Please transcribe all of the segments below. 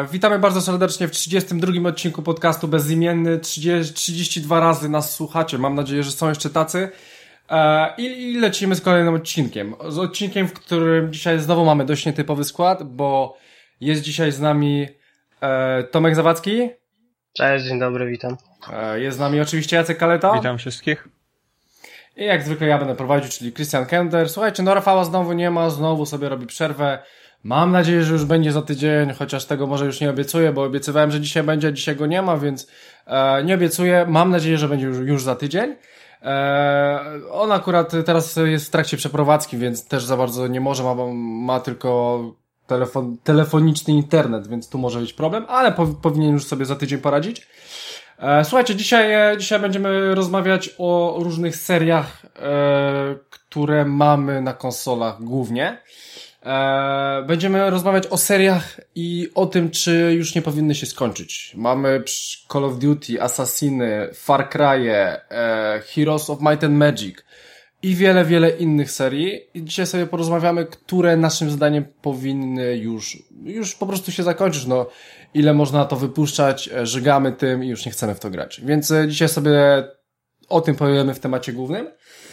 Witamy bardzo serdecznie w 32. odcinku podcastu Bezimienny. 32 razy nas słuchacie. Mam nadzieję, że są jeszcze tacy. I lecimy z kolejnym odcinkiem. Z odcinkiem, w którym dzisiaj znowu mamy dość nietypowy skład, bo jest dzisiaj z nami Tomek Zawadzki. Cześć, dzień dobry, witam. Jest z nami oczywiście Jacek Kaleta. Witam wszystkich. I jak zwykle ja będę prowadził, czyli Christian Kender. Słuchajcie, no Rafała znowu nie ma, znowu sobie robi przerwę. Mam nadzieję, że już będzie za tydzień, chociaż tego może już nie obiecuję, bo obiecywałem, że dzisiaj będzie, a dzisiaj go nie ma, więc nie obiecuję. Mam nadzieję, że będzie już za tydzień. On akurat teraz jest w trakcie przeprowadzki, więc też za bardzo nie może, ma tylko telefoniczny internet, więc tu może być problem, ale powinien już sobie za tydzień poradzić. Słuchajcie, dzisiaj będziemy rozmawiać o różnych seriach, które mamy na konsolach głównie. Będziemy rozmawiać o seriach i o tym, czy już nie powinny się skończyć. Mamy Call of Duty, Assassiny, Far Cry'e, Heroes of Might and Magic i wiele, wiele innych serii. I dzisiaj sobie porozmawiamy, które naszym zdaniem powinny już po prostu się zakończyć. No, ile można to wypuszczać, żygamy tym i już nie chcemy w to grać. Więc dzisiaj sobie o tym powiemy w temacie głównym.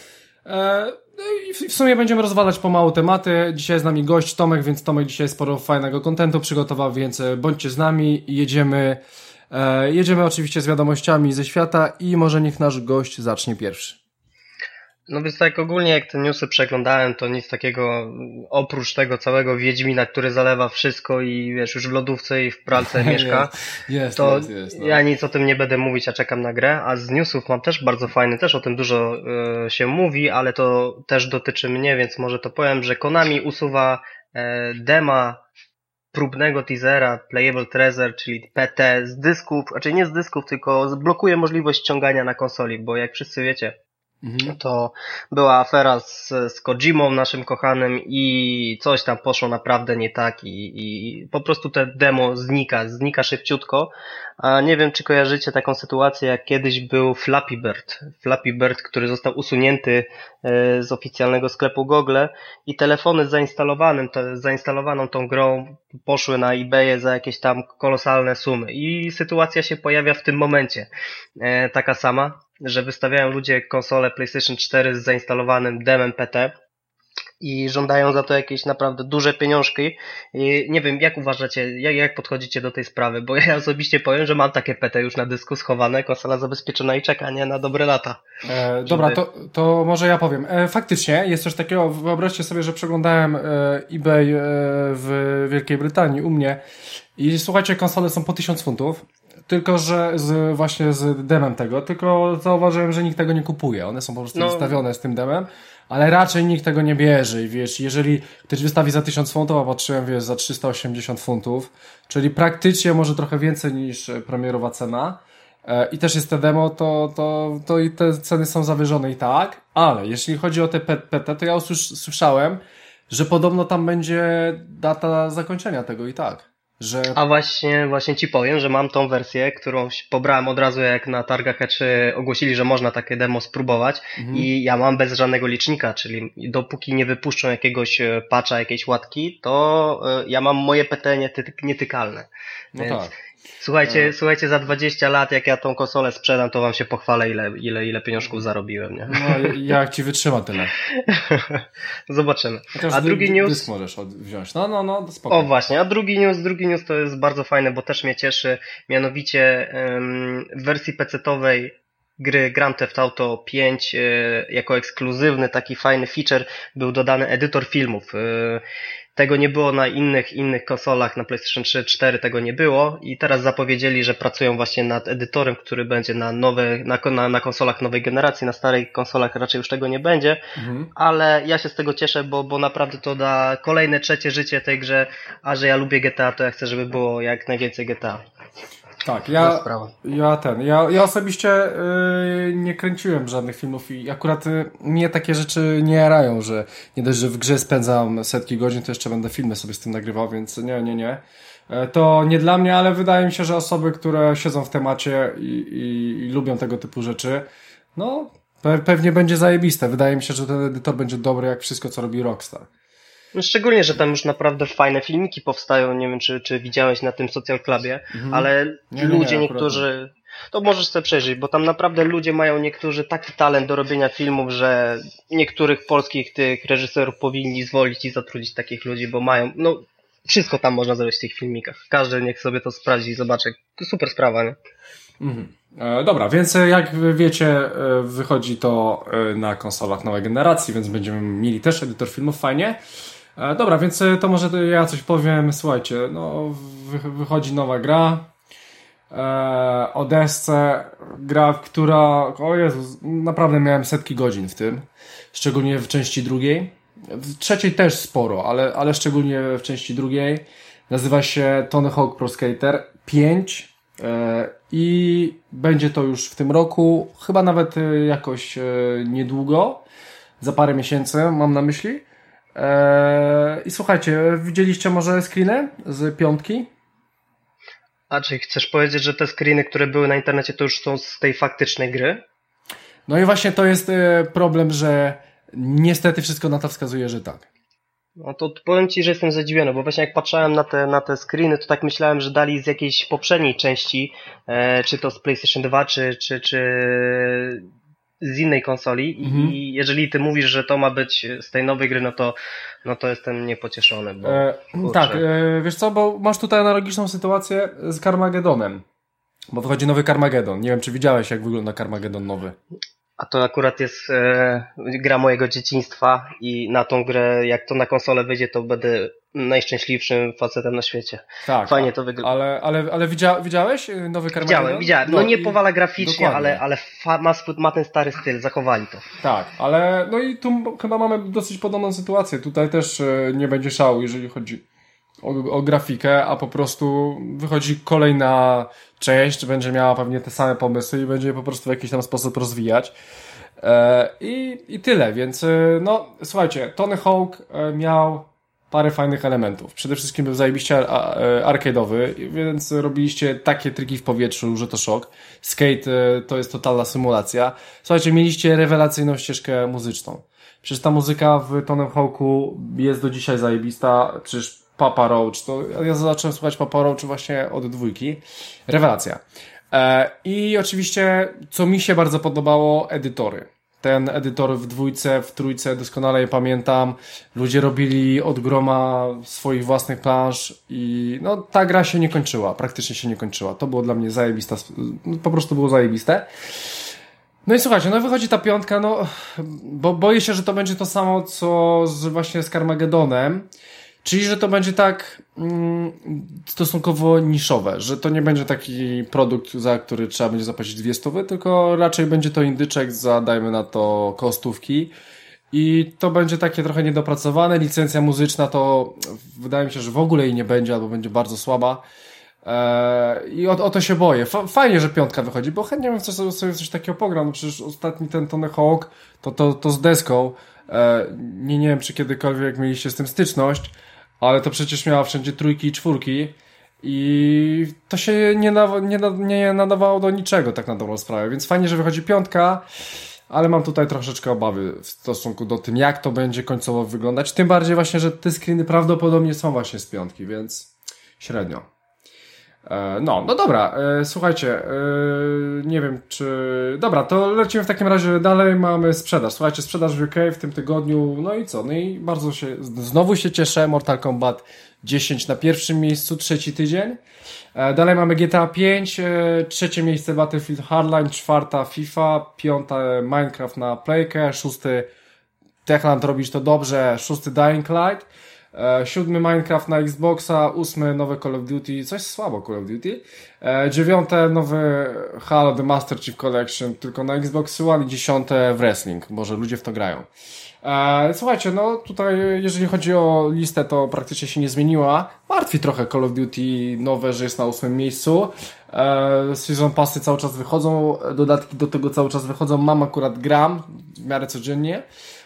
I w sumie będziemy rozwalać pomału tematy. Dzisiaj z nami gość Tomek, więc Tomek dzisiaj sporo fajnego kontentu przygotował, więc bądźcie z nami i jedziemy oczywiście z wiadomościami ze świata i może niech nasz gość zacznie pierwszy. No więc tak ogólnie jak te newsy przeglądałem, to nic takiego oprócz tego całego Wiedźmina, który zalewa wszystko i wiesz, już w lodówce i w pralce mieszka, jest, no. Ja nic o tym nie będę mówić, a czekam na grę, a z newsów mam też bardzo fajny, też o tym dużo się mówi, ale to też dotyczy mnie, więc może to powiem, że Konami usuwa dema próbnego teasera Playable Treasure, czyli PT z dysków, znaczy nie z dysków, tylko blokuje możliwość ściągania na konsoli, bo jak wszyscy wiecie, to była afera z Kojimą, naszym kochanym, i coś tam poszło naprawdę nie tak i po prostu te demo znika szybciutko. A nie wiem, czy kojarzycie taką sytuację, jak kiedyś był Flappy Bird, który został usunięty z oficjalnego sklepu Google i telefony z zainstalowaną tą grą poszły na eBaye za jakieś tam kolosalne sumy i sytuacja się pojawia w tym momencie taka sama, że wystawiają ludzie konsolę PlayStation 4 z zainstalowanym demem PT i żądają za to jakieś naprawdę duże pieniążki. I nie wiem, jak uważacie, jak podchodzicie do tej sprawy, bo ja osobiście powiem, że mam takie PT już na dysku schowane, konsola zabezpieczona i czeka, nie, na dobre lata. Dobra, to może ja powiem. Faktycznie jest coś takiego, wyobraźcie sobie, że przeglądałem eBay w Wielkiej Brytanii u mnie i słuchajcie, konsole są po 1000 funtów. Tylko, że właśnie z demem tego, tylko zauważyłem, że nikt tego nie kupuje. One są po prostu wystawione z tym demem, ale raczej nikt tego nie bierze i wiesz, jeżeli ktoś wystawi za 1000 funtów, a patrzyłem, wiesz, za 380 funtów, czyli praktycznie może trochę więcej niż premierowa cena i też jest te demo, to i te ceny są zawyżone i tak, ale jeśli chodzi o te PT, to ja słyszałem, że podobno tam będzie data zakończenia tego i tak. A właśnie ci powiem, że mam tą wersję, którą pobrałem od razu, jak na targach E3 ogłosili, że można takie demo spróbować i ja mam bez żadnego licznika, czyli dopóki nie wypuszczą jakiegoś patcha, jakiejś łatki, to ja mam moje PT nietykalne. No więc tak. Słuchajcie, za 20 lat, jak ja tą konsolę sprzedam, to wam się pochwalę, ile pieniążków zarobiłem, nie? No, jak ci wytrzyma tyle. Zobaczymy. A drugi news... Dysk możesz wziąć. No, spoko. O właśnie, a drugi news to jest bardzo fajne, bo też mnie cieszy, mianowicie w wersji PC-towej gry Grand Theft Auto 5 jako ekskluzywny taki fajny feature był dodany edytor filmów. Tego nie było na innych konsolach, na PlayStation 3, 4 tego nie było i teraz zapowiedzieli, że pracują właśnie nad edytorem, który będzie na konsolach nowej generacji, na starej konsolach raczej już tego nie będzie, ale ja się z tego cieszę, bo naprawdę to da kolejne trzecie życie tej grze, a że ja lubię GTA, to ja chcę, żeby było jak najwięcej GTA. Tak, ja osobiście nie kręciłem żadnych filmów i akurat mnie takie rzeczy nie jarają, że nie dość, że w grze spędzam setki godzin, to jeszcze będę filmy sobie z tym nagrywał, więc nie. To nie dla mnie, ale wydaje mi się, że osoby, które siedzą w temacie i lubią tego typu rzeczy, no pewnie będzie zajebiste. Wydaje mi się, że ten edytor będzie dobry jak wszystko, co robi Rockstar. No szczególnie, że tam już naprawdę fajne filmiki powstają, nie wiem czy widziałeś na tym Social Clubie, ale ludzie niektórzy, to możesz sobie przejrzeć, bo tam naprawdę ludzie mają niektórzy taki talent do robienia filmów, że niektórych polskich tych reżyserów powinni zwolić i zatrudnić takich ludzi, bo mają, no wszystko tam można zrobić w tych filmikach. Każdy niech sobie to sprawdzi i zobaczy. Super sprawa, nie? Dobra, więc jak wiecie, wychodzi to na konsolach nowej generacji, więc będziemy mieli też edytor filmów, fajnie. Dobra, więc to może ja coś powiem. Słuchajcie, no wychodzi nowa gra o desce, gra, która, o Jezus, naprawdę miałem setki godzin w tym, szczególnie w części drugiej. W trzeciej też sporo, ale szczególnie w części drugiej. Nazywa się Tony Hawk Pro Skater 5 i będzie to już w tym roku, chyba nawet jakoś niedługo, za parę miesięcy mam na myśli. I słuchajcie, widzieliście może screeny z piątki? A czy chcesz powiedzieć, że te screeny, które były na internecie, to już są z tej faktycznej gry? No i właśnie to jest problem, że niestety wszystko na to wskazuje, że tak. No to powiem Ci, że jestem zadziwiony, bo właśnie jak patrzałem na te screeny, to tak myślałem, że dali z jakiejś poprzedniej części, czy to z PlayStation 2, czy z innej konsoli i jeżeli Ty mówisz, że to ma być z tej nowej gry, no to jestem niepocieszony. Bo, tak, wiesz co, bo masz tutaj analogiczną sytuację z Carmagedonem, bo wychodzi nowy Carmageddon. Nie wiem, czy widziałeś, jak wygląda Carmageddon nowy. A to akurat jest gra mojego dzieciństwa i na tą grę, jak to na konsolę wyjdzie, to będę najszczęśliwszym facetem na świecie. Tak. Fajnie to wygląda. Ale widziałeś nowy Carmageddon? Widziałem. No nie powala graficznie, dokładnie. ale ma ten stary styl, zachowali to. Tak, ale no i tu chyba mamy dosyć podobną sytuację. Tutaj też nie będzie szału, jeżeli chodzi o grafikę, a po prostu wychodzi kolejna część, będzie miała pewnie te same pomysły i będzie je po prostu w jakiś tam sposób rozwijać. I tyle, więc no słuchajcie, Tony Hawk miał parę fajnych elementów. Przede wszystkim był zajebiście arcade'owy, więc robiliście takie triki w powietrzu, że to szok. Skate to jest totalna symulacja. Słuchajcie, mieliście rewelacyjną ścieżkę muzyczną. Przecież ta muzyka w Tony Hawku jest do dzisiaj zajebista. Przecież Papa Roach, to ja zacząłem słuchać Papa Roach właśnie od 2. Rewelacja. I oczywiście, co mi się bardzo podobało, edytory. Ten edytor w 2, w 3 doskonale je pamiętam. Ludzie robili od groma swoich własnych plansz i no ta gra się nie kończyła, praktycznie się nie kończyła. To było dla mnie zajebiste, po prostu było zajebiste. No i słuchajcie, no wychodzi ta 5, no bo boję się, że to będzie to samo, co właśnie z Carmagedonem. Czyli, że to będzie tak stosunkowo niszowe, że to nie będzie taki produkt, za który trzeba będzie zapłacić 200, tylko raczej będzie to indyczek za, dajmy na to, kostówki i to będzie takie trochę niedopracowane. Licencja muzyczna to wydaje mi się, że w ogóle jej nie będzie, albo będzie bardzo słaba. I o to się boję. Fajnie, że 5 wychodzi, bo chętnie bym sobie coś takiego pograł. No przecież ostatni ten Tony Hawk to z deską. Nie wiem, czy kiedykolwiek mieliście z tym styczność, ale to przecież miała wszędzie 3 i 4 i to się nie nadawało do niczego tak na dobrą sprawę, więc fajnie, że wychodzi 5, ale mam tutaj troszeczkę obawy w stosunku do tym, jak to będzie końcowo wyglądać, tym bardziej właśnie, że te screeny prawdopodobnie są właśnie z 5, więc średnio. No dobra, słuchajcie, nie wiem czy... Dobra, to lecimy w takim razie dalej, mamy sprzedaż. Słuchajcie, sprzedaż w UK w tym tygodniu, no i co? No i bardzo znowu się cieszę, Mortal Kombat 10 na pierwszym miejscu, 3 tydzień. Dalej mamy GTA 5, 3 miejsce Battlefield Hardline, 4 FIFA, 5 Minecraft na Playkę, 6 Techland robisz to dobrze, 6 Dying Light, 7 Minecraft na Xboxa, 8 nowe Call of Duty, coś słabo Call of Duty, 9 nowy Halo The Master Chief Collection tylko na Xbox One i 10 w Wrestling, może ludzie w to grają. Słuchajcie, no tutaj jeżeli chodzi o listę, to praktycznie się nie zmieniła. Martwi trochę Call of Duty nowe, że jest na 8 miejscu. Season Passy cały czas wychodzą, dodatki do tego cały czas wychodzą, mam akurat gram w miarę codziennie.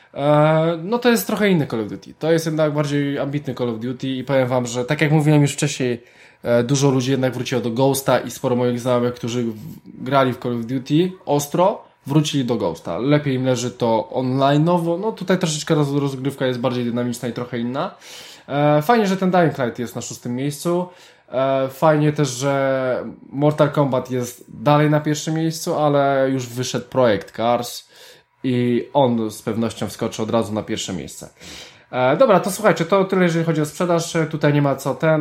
No to jest trochę inny Call of Duty. To jest jednak bardziej ambitny Call of Duty i powiem wam, że tak jak mówiłem już wcześniej, dużo ludzi jednak wróciło do Ghosta i sporo moich znajomych, którzy grali w Call of Duty ostro, wrócili do Ghosta. Lepiej im leży to online'owo, no tutaj troszeczkę rozgrywka jest bardziej dynamiczna i trochę inna. Fajnie, że ten Dying Light jest na 6. miejscu. Fajnie też, że Mortal Kombat jest dalej na 1. miejscu, ale już wyszedł projekt Cars i on z pewnością wskoczy od razu na 1. miejsce. Dobra, to słuchajcie, to tyle jeżeli chodzi o sprzedaż. Tutaj nie ma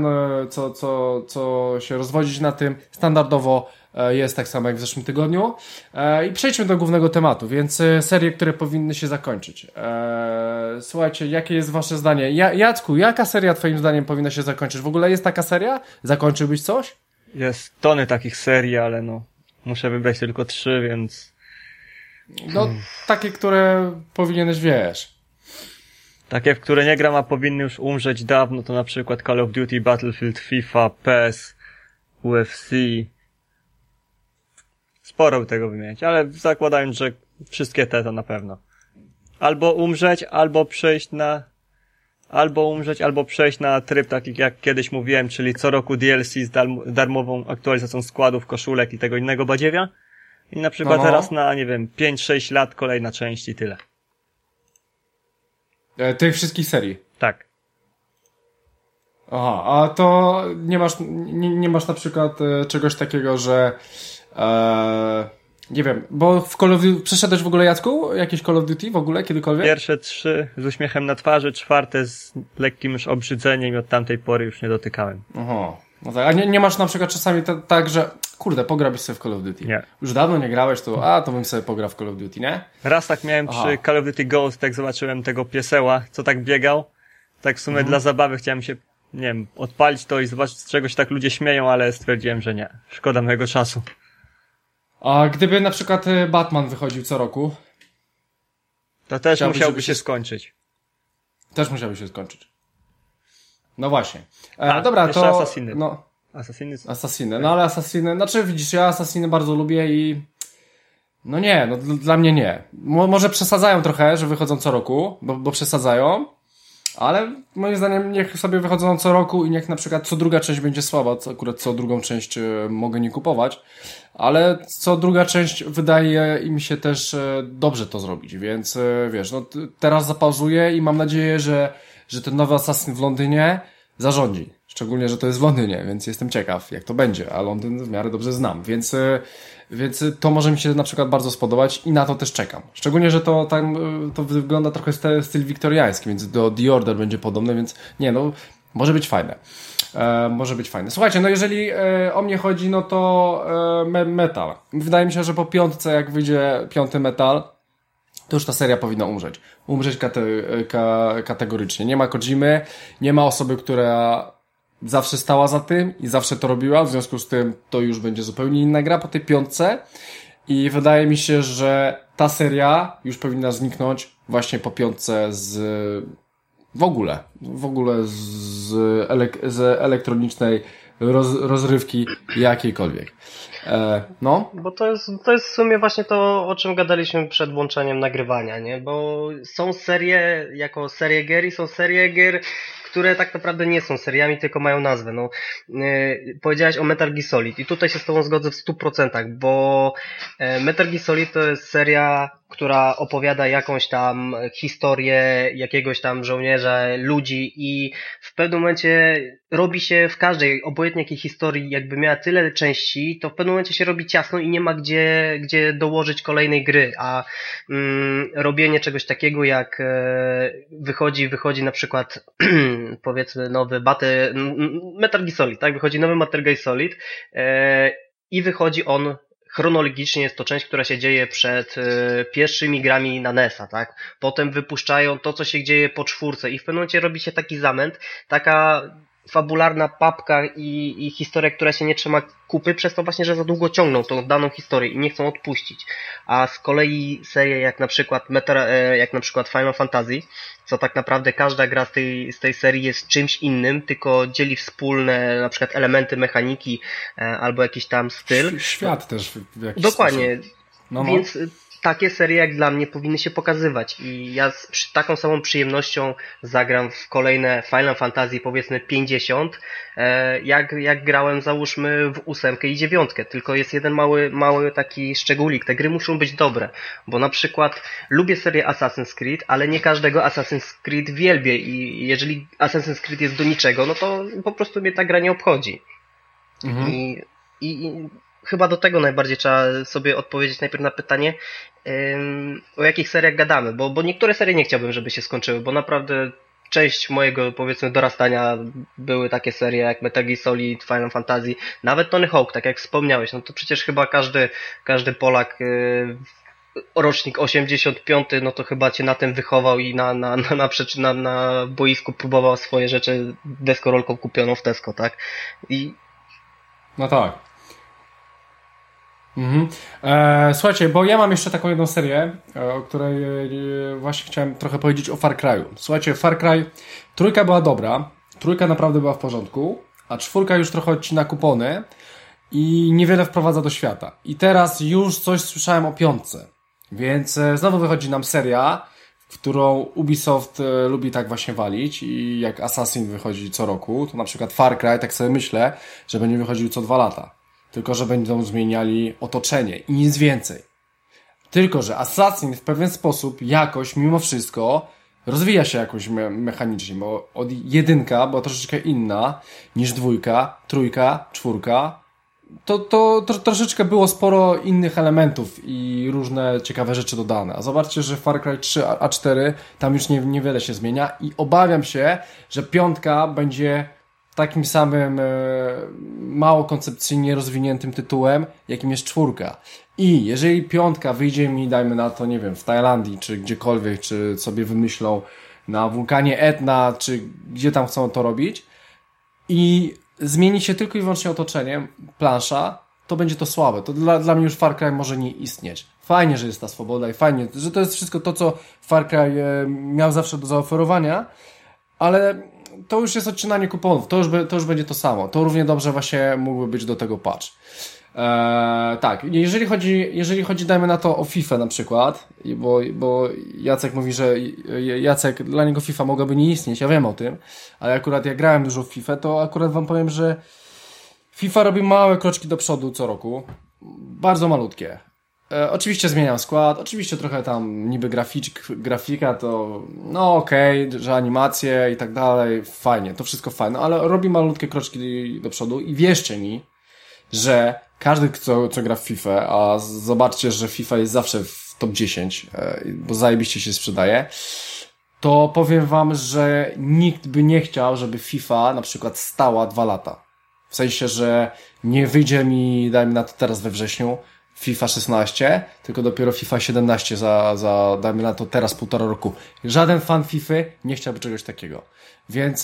co się rozwodzić na tym. Standardowo jest tak samo jak w zeszłym tygodniu. I przejdźmy do głównego tematu, więc serie, które powinny się zakończyć. Słuchajcie, jakie jest wasze zdanie? Jacku, jaka seria twoim zdaniem powinna się zakończyć? W ogóle jest taka seria? Zakończyłbyś coś? Jest tony takich serii, ale no muszę wybrać tylko 3, więc... No, takie, które powinieneś, wiesz... Takie, w które nie gram, a powinny już umrzeć dawno, to na przykład Call of Duty, Battlefield, FIFA, PES, UFC. Sporo by tego wymieniać, ale zakładając, że wszystkie te to na pewno. Albo umrzeć, albo przejść na tryb taki jak kiedyś mówiłem, czyli co roku DLC z darmową aktualizacją składów, koszulek i tego innego badziewia. I na przykład teraz na, nie wiem, 5-6 lat kolejna część i tyle. Tych wszystkich serii? Tak. Aha, a to nie masz na przykład czegoś takiego, że nie wiem, bo w Call of Duty przeszedłeś w ogóle, Jacku? Jakieś Call of Duty w ogóle kiedykolwiek? Pierwsze 3 z uśmiechem na twarzy, 4 z lekkim już obrzydzeniem i od tamtej pory już nie dotykałem. Aha. No tak, a nie masz na przykład czasami tak, że kurde, pograłbyś sobie w Call of Duty. Nie. Już dawno nie grałeś, to bym sobie pograł w Call of Duty, nie? Raz tak miałem przy Call of Duty Ghost, jak zobaczyłem tego pieseła, co tak biegał. Tak w sumie dla zabawy chciałem się, nie wiem, odpalić to i zobaczyć, z czego się tak ludzie śmieją, ale stwierdziłem, że nie. Szkoda mojego czasu. A gdyby na przykład Batman wychodził co roku? To też musiałby się skończyć. Też musiałby się skończyć. No właśnie. Dobra, jeszcze to... Assassiny. No, Assassiny. No ale Assassiny... Znaczy widzisz, ja Assassiny bardzo lubię i... No nie, no dla mnie nie. Może przesadzają trochę, że wychodzą co roku, bo przesadzają, ale moim zdaniem niech sobie wychodzą co roku i niech na przykład co druga część będzie słaba, akurat co drugą część mogę nie kupować, ale co druga część wydaje im się też dobrze to zrobić, więc wiesz, no teraz zapauzuję i mam nadzieję, że ten nowy Assassin w Londynie zarządzi. Szczególnie, że to jest w Londynie, więc jestem ciekaw, jak to będzie, a Londyn w miarę dobrze znam, więc to może mi się na przykład bardzo spodobać i na to też czekam. Szczególnie, że to wygląda trochę styl wiktoriański, więc do The Order będzie podobne, więc nie, no, może być fajne. Może być fajne. Słuchajcie, no jeżeli o mnie chodzi, no to Metal. Wydaje mi się, że po 5, jak wyjdzie 5 Metal, to już ta seria powinna umrzeć. Umrzeć kategorycznie. Nie ma Kojimy, nie ma osoby, która zawsze stała za tym i zawsze to robiła, w związku z tym to już będzie zupełnie inna gra po tej 5 i wydaje mi się, że ta seria już powinna zniknąć właśnie po 5 w ogóle z elektronicznej rozrywki jakiejkolwiek. No. Bo to jest w sumie właśnie to, o czym gadaliśmy przed włączeniem nagrywania, nie? Bo są serie, jako serie gier i są serie gier, które tak naprawdę nie są seriami, tylko mają nazwę. No, powiedziałeś o Metal Gear Solid i tutaj się z tobą zgodzę w 100%, bo Metal Gear Solid to jest seria, która opowiada jakąś tam historię jakiegoś tam żołnierza, ludzi i w pewnym momencie robi się w każdej, obojętnie jakiej historii, jakby miała tyle części, to w pewnym momencie się robi ciasno i nie ma gdzie dołożyć kolejnej gry, a robienie czegoś takiego jak wychodzi na przykład powiedzmy nowy Metal Gear Solid, tak? Wychodzi nowy Metal Gear Solid i wychodzi on chronologicznie, jest to część, która się dzieje przed pierwszymi grami na NES-a, tak? Potem wypuszczają to, co się dzieje po 4 i w pewnym momencie robi się taki zamęt, taka fabularna papka i historia, która się nie trzyma kupy, przez to właśnie, że za długo ciągną tą daną historię i nie chcą odpuścić. A z kolei serie jak na przykład Final Fantasy, co tak naprawdę każda gra z tej serii jest czymś innym, tylko dzieli wspólne na przykład elementy mechaniki albo jakiś tam styl. Świat też w jakiś Dokładnie. sposób. No. Więc takie serie jak dla mnie powinny się pokazywać i ja z taką samą przyjemnością zagram w kolejne Final Fantasy powiedzmy 50, jak grałem załóżmy w 8 i 9, tylko jest jeden mały taki szczególik, te gry muszą być dobre, bo na przykład lubię serię Assassin's Creed, ale nie każdego Assassin's Creed wielbię i jeżeli Assassin's Creed jest do niczego, no to po prostu mnie ta gra nie obchodzi. Mhm. I chyba do tego najbardziej trzeba sobie odpowiedzieć najpierw na pytanie, o jakich seriach gadamy, bo niektóre serie nie chciałbym, żeby się skończyły, bo naprawdę część mojego, powiedzmy, dorastania były takie serie jak Metal Gear Solid, Final Fantasy, nawet Tony Hawk, tak jak wspomniałeś, no to przecież chyba każdy Polak, rocznik 85, no to chyba cię na tym wychował i na boisku próbował swoje rzeczy deskorolką kupioną w Tesco, tak? No tak. Mhm. Słuchajcie, bo ja mam jeszcze taką jedną serię, o której właśnie chciałem trochę powiedzieć o Far Cry'u. Słuchajcie, Far Cry 3 była dobra, 3 naprawdę była w porządku, a 4 już trochę odcina kupony i niewiele wprowadza do świata. I teraz już coś słyszałem o 5, więc znowu wychodzi nam seria, w którą Ubisoft lubi tak właśnie walić i jak Assassin wychodzi co roku, to na przykład Far Cry, tak sobie myślę, że będzie wychodził co 2 lata. Tylko że będą zmieniali otoczenie i nic więcej. Tylko że Assassin w pewien sposób jakoś, mimo wszystko, rozwija się jakoś mechanicznie, bo od 1 była troszeczkę inna niż 2, 3, 4. To troszeczkę było sporo innych elementów i różne ciekawe rzeczy dodane. A zobaczcie, że Far Cry 3 a 4 tam już niewiele się zmienia i obawiam się, że 5 będzie takim samym mało koncepcyjnie rozwiniętym tytułem, jakim jest 4. I jeżeli 5 wyjdzie mi, dajmy na to, nie wiem, w Tajlandii, czy gdziekolwiek, czy sobie wymyślą na wulkanie Etna, czy gdzie tam chcą to robić i zmieni się tylko i wyłącznie otoczenie, plansza, to będzie to słabe. To dla mnie już Far Cry może nie istnieć. Fajnie, że jest ta swoboda i fajnie, że to jest wszystko to, co Far Cry miał zawsze do zaoferowania, ale to już jest odcinanie kuponów, to już będzie to samo. To równie dobrze właśnie mógłby być do tego patch. Tak, jeżeli chodzi, dajmy na to o FIFA na przykład, bo Jacek mówi, że dla niego FIFA mogłaby nie istnieć, ja wiem o tym, ale akurat jak grałem dużo w FIFA, to akurat wam powiem, że FIFA robi małe kroczki do przodu co roku, bardzo malutkie. Oczywiście zmieniam skład, oczywiście trochę tam niby grafika to no okej, że animacje i tak dalej, fajnie, to wszystko fajne, ale robi malutkie kroczki do przodu i wierzcie mi, że każdy, co gra w FIFA, a zobaczcie, że FIFA jest zawsze w top 10, bo zajebiście się sprzedaje, to powiem wam, że nikt by nie chciał, żeby FIFA na przykład stała 2 lata. W sensie, że nie wyjdzie mi, dajmy na to teraz we wrześniu, FIFA 16, tylko dopiero FIFA 17 dajmy na to teraz 1,5 roku. Żaden fan FIFA nie chciałby czegoś takiego. Więc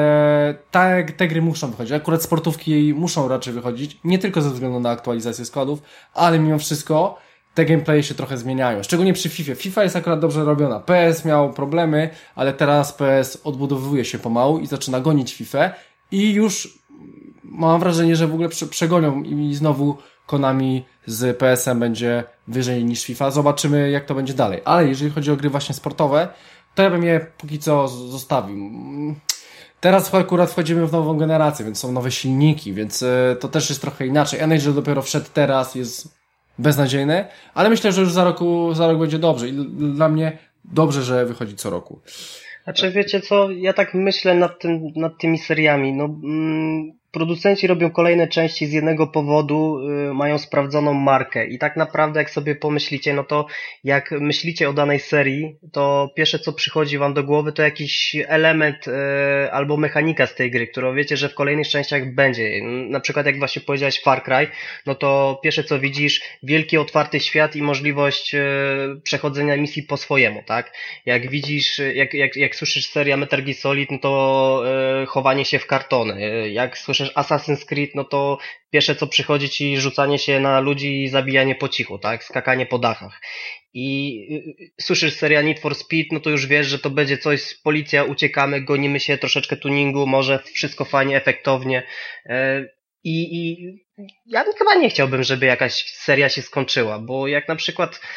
te gry muszą wychodzić. Akurat sportówki muszą raczej wychodzić, nie tylko ze względu na aktualizację składów, ale mimo wszystko te gameplaye się trochę zmieniają. Szczególnie przy FIFA. FIFA jest akurat dobrze robiona. PS miał problemy, ale teraz PS odbudowuje się pomału i zaczyna gonić FIFA i już mam wrażenie, że w ogóle przegonią i znowu Konami z PSM będzie wyżej niż FIFA. Zobaczymy, jak to będzie dalej. Ale jeżeli chodzi o gry właśnie sportowe, to ja bym je póki co zostawił. Teraz akurat wchodzimy w nową generację, więc są nowe silniki, więc to też jest trochę inaczej. NHL dopiero wszedł teraz, jest beznadziejny, ale myślę, że już za rok będzie dobrze i dla mnie dobrze, że wychodzi co roku. Znaczy wiecie co, ja tak myślę nad tymi seriami, producenci robią kolejne części z jednego powodu, mają sprawdzoną markę i tak naprawdę jak sobie pomyślicie, no to jak myślicie o danej serii, to pierwsze co przychodzi wam do głowy to jakiś element albo mechanika z tej gry, którą wiecie, że w kolejnych częściach będzie. Na przykład jak właśnie powiedziałeś Far Cry, no to pierwsze co widzisz, wielki otwarty świat i możliwość przechodzenia misji po swojemu, tak? Jak widzisz, jak słyszysz seria Metal Gear Solid, no to chowanie się w kartony. Jak słyszysz Assassin's Creed, no to pierwsze co przychodzi ci rzucanie się na ludzi i zabijanie po cichu, tak? Skakanie po dachach. I słyszysz seria Need for Speed, no to już wiesz, że to będzie coś, policja, uciekamy, gonimy się, troszeczkę tuningu, może wszystko fajnie, efektownie. I ja chyba nie chciałbym, żeby jakaś seria się skończyła, bo jak na przykład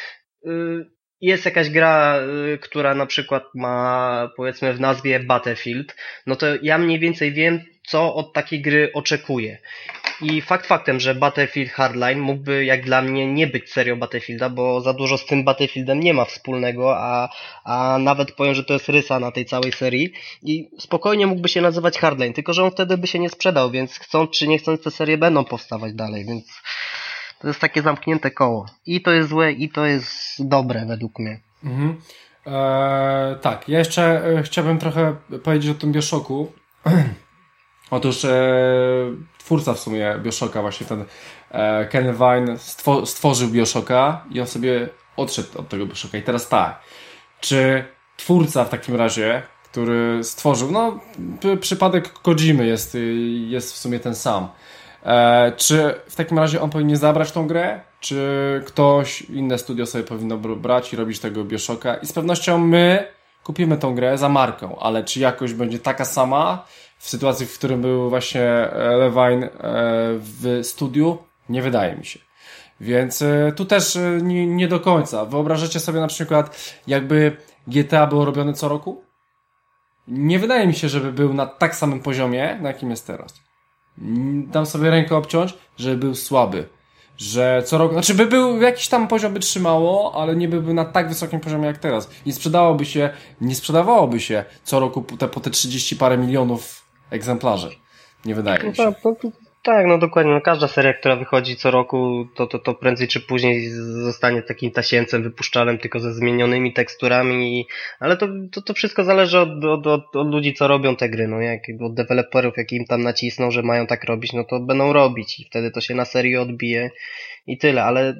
jest jakaś gra, która na przykład ma, powiedzmy, w nazwie Battlefield, no to ja mniej więcej wiem, co od takiej gry oczekuję. I faktem, że Battlefield Hardline mógłby, jak dla mnie, nie być serią Battlefielda, bo za dużo z tym Battlefieldem nie ma wspólnego, a nawet powiem, że to jest rysa na tej całej serii i spokojnie mógłby się nazywać Hardline, tylko że on wtedy by się nie sprzedał, więc chcąc czy nie chcąc, te serie będą powstawać dalej, więc to jest takie zamknięte koło. I to jest złe, i to jest dobre według mnie. Mhm. Tak, ja jeszcze chciałbym trochę powiedzieć o tym BioShocku. Otóż twórca w sumie BioShocka, właśnie ten Ken Levine stworzył BioShocka i on sobie odszedł od tego BioShocka. I teraz tak, czy twórca w takim razie, który stworzył, no przypadek Kojimy jest w sumie ten sam. Czy w takim razie on powinien zabrać tą grę? Czy ktoś, inne studio sobie powinno brać i robić tego BioShocka? I z pewnością my kupimy tą grę za marką, ale czy jakość będzie taka sama w sytuacji, w którym był właśnie Levine w studiu? Nie wydaje mi się. Więc tu też nie do końca. Wyobrażacie sobie na przykład, jakby GTA było robione co roku? Nie wydaje mi się, żeby był na tak samym poziomie, na jakim jest teraz. Dam sobie rękę obciąć, żeby był słaby. Że co roku, znaczy by był jakiś tam poziom by trzymało, ale nie byłby na tak wysokim poziomie jak teraz. Nie sprzedawałoby się co roku po te 30 parę milionów egzemplarzy. Nie wydaje mi się. Tak, no dokładnie. No każda seria, która wychodzi co roku, to prędzej czy później zostanie takim tasiemcem wypuszczalnym, tylko ze zmienionymi teksturami. Ale to wszystko zależy od ludzi, co robią te gry. No od deweloperów, jak im tam nacisną, że mają tak robić, no to będą robić i wtedy to się na serii odbije i tyle. Ale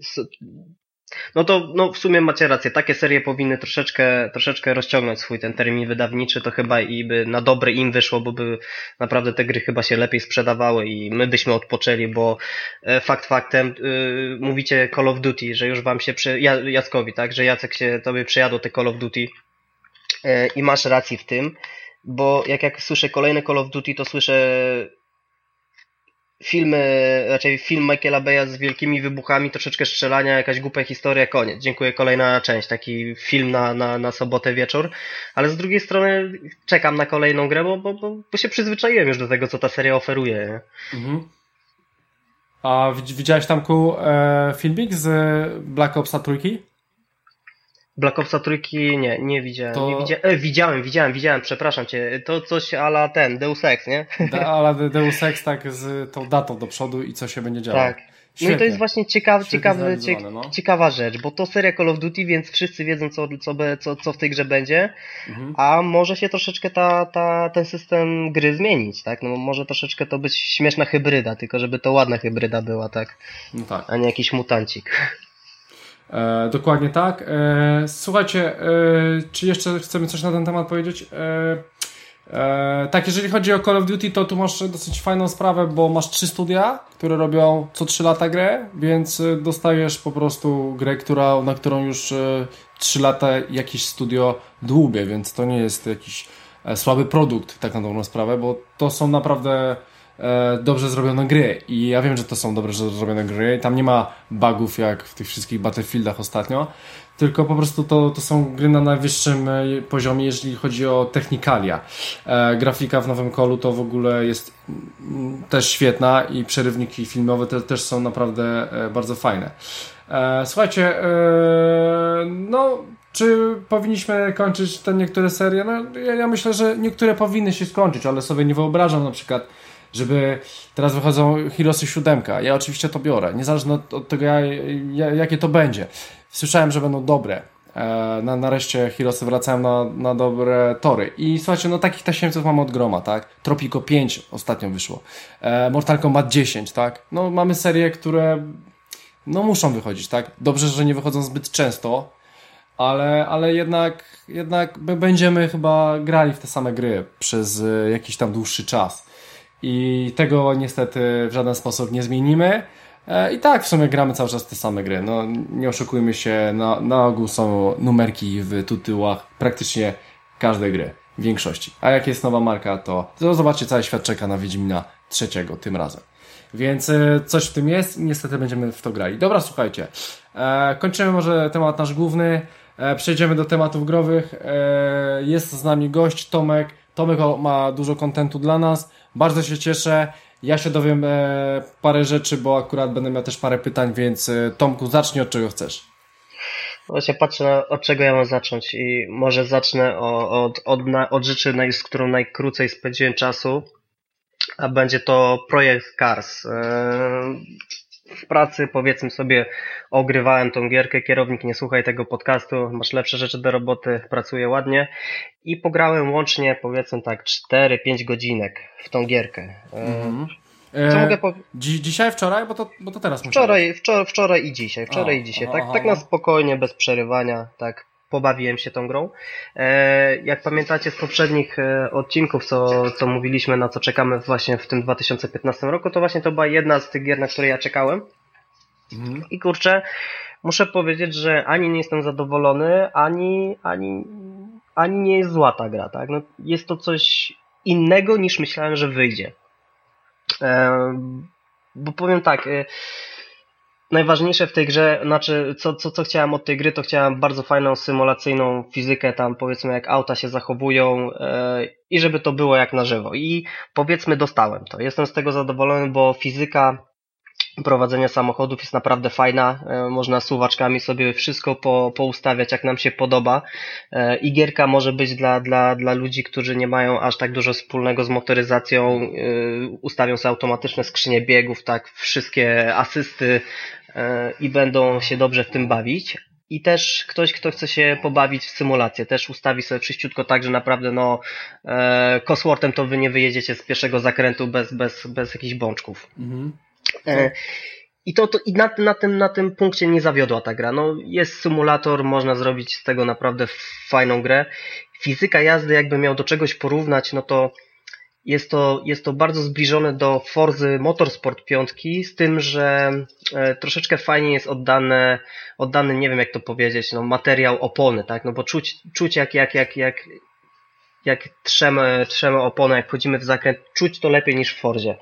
no w sumie macie rację, takie serie powinny troszeczkę rozciągnąć swój ten termin wydawniczy, to chyba i by na dobre im wyszło, bo by naprawdę te gry chyba się lepiej sprzedawały i my byśmy odpoczęli, bo faktem, mówicie Call of Duty, że już wam się Jackowi, tak, że Jacek się tobie przejadło te Call of Duty i masz rację w tym, bo jak słyszę kolejne Call of Duty, to słyszę film Michaela Bay'a z wielkimi wybuchami, troszeczkę strzelania, jakaś głupia historia, koniec. Dziękuję, kolejna część, taki film na sobotę wieczór, ale z drugiej strony czekam na kolejną grę, bo się przyzwyczaiłem już do tego, co ta seria oferuje. Nie? Mhm. A widziałeś tam filmik z Black Opsa 3? Black Opsa 3 nie widziałem. Widziałem, przepraszam cię. To coś a la Deus Ex, nie? A la Deus Ex, tak, z tą datą do przodu i co się będzie działo. Tak. Świetnie. No i to jest właśnie ciekawa rzecz, bo to seria Call of Duty, więc wszyscy wiedzą, co w tej grze będzie, a może się troszeczkę ten system gry zmienić, tak? No może troszeczkę to być śmieszna hybryda, tylko żeby to ładna hybryda była, tak? No tak. A nie jakiś mutancik. Dokładnie tak. Słuchajcie, czy jeszcze chcemy coś na ten temat powiedzieć? Tak, jeżeli chodzi o Call of Duty, to tu masz dosyć fajną sprawę, bo masz 3 studia, które robią co 3 lata grę, więc dostajesz po prostu grę, na którą już 3 lata jakieś studio dłubie, więc to nie jest jakiś słaby produkt, tak na dobrą sprawę, bo to są naprawdę dobrze zrobione gry i ja wiem, że to są dobrze zrobione gry, tam nie ma bugów jak w tych wszystkich Battlefieldach ostatnio, tylko po prostu to są gry na najwyższym poziomie, jeżeli chodzi o technikalia. Grafika w nowym Callu to w ogóle jest też świetna i przerywniki filmowe też są naprawdę bardzo fajne. Słuchajcie, no czy powinniśmy kończyć te niektóre serie? No ja myślę, że niektóre powinny się skończyć, ale sobie nie wyobrażam na przykład, żeby teraz wychodzą Heroesy 7. Ja oczywiście to biorę, niezależnie od tego jakie to będzie. Słyszałem, że będą dobre. Nareszcie Heroesy wracają na dobre tory. I słuchajcie, no takich tasiemców mamy od groma, tak? Tropico 5 ostatnio wyszło. Mortal Kombat 10, tak? No mamy serie, które no muszą wychodzić, tak? Dobrze, że nie wychodzą zbyt często, ale jednak będziemy chyba grali w te same gry przez jakiś tam dłuższy czas. I tego niestety w żaden sposób nie zmienimy. I tak w sumie gramy cały czas te same gry. No nie oszukujmy się, na ogół są numerki w tytułach praktycznie każdej gry. W większości. A jak jest nowa marka, to zobaczcie, cały świat czeka na Wiedźmina 3 tym razem. Więc coś w tym jest i niestety będziemy w to grali. Dobra, słuchajcie. Kończymy może temat nasz główny. Przejdziemy do tematów growych. Jest z nami gość Tomek. Tomek ma dużo kontentu dla nas. Bardzo się cieszę. Ja się dowiem parę rzeczy, bo akurat będę miał też parę pytań, więc Tomku, zacznij od czego chcesz. Właśnie patrzę, od czego ja mam zacząć i może zacznę od rzeczy, z którą najkrócej spędziłem czasu, a będzie to projekt Cars. W pracy, powiedzmy sobie, ogrywałem tą gierkę, kierownik, nie słuchaj tego podcastu, masz lepsze rzeczy do roboty, pracuję ładnie i pograłem łącznie, powiedzmy tak, 4-5 godzinek w tą gierkę. Co mogę powiedzieć? Dzisiaj, wczoraj? Bo to teraz musiałem. Wczoraj i dzisiaj. Tak na spokojnie, bez przerywania, tak pobawiłem się tą grą. Jak pamiętacie z poprzednich odcinków, co mówiliśmy, na co czekamy właśnie w tym 2015 roku, to właśnie to była jedna z tych gier, na które ja czekałem. I kurczę, muszę powiedzieć, że ani nie jestem zadowolony, ani nie jest zła ta gra, tak? No, jest to coś innego niż myślałem, że wyjdzie. Bo powiem tak, najważniejsze w tej grze, znaczy co chciałem od tej gry, to chciałem bardzo fajną symulacyjną fizykę, tam powiedzmy jak auta się zachowują i żeby to było jak na żywo. I powiedzmy dostałem to. Jestem z tego zadowolony, bo fizyka prowadzenia samochodów jest naprawdę fajna, można suwaczkami sobie wszystko poustawiać jak nam się podoba i gierka może być dla ludzi, którzy nie mają aż tak dużo wspólnego z motoryzacją, ustawią sobie automatyczne skrzynie biegów, tak, wszystkie asysty i będą się dobrze w tym bawić. I też ktoś, kto chce się pobawić w symulację, też ustawi sobie wszyściutko tak, że naprawdę Cosworth'em to wy nie wyjedziecie z pierwszego zakrętu bez jakichś bączków. I na tym punkcie nie zawiodła ta gra. No, jest symulator, można zrobić z tego naprawdę fajną grę. Fizyka jazdy, jakby miał do czegoś porównać, no to jest to bardzo zbliżone do Forzy Motorsport 5, z tym, że troszeczkę fajnie jest oddany, nie wiem jak to powiedzieć, no, materiał opony, tak? No bo czuć jak trzemy oponę, jak wchodzimy w zakręt, czuć to lepiej niż w Forzie.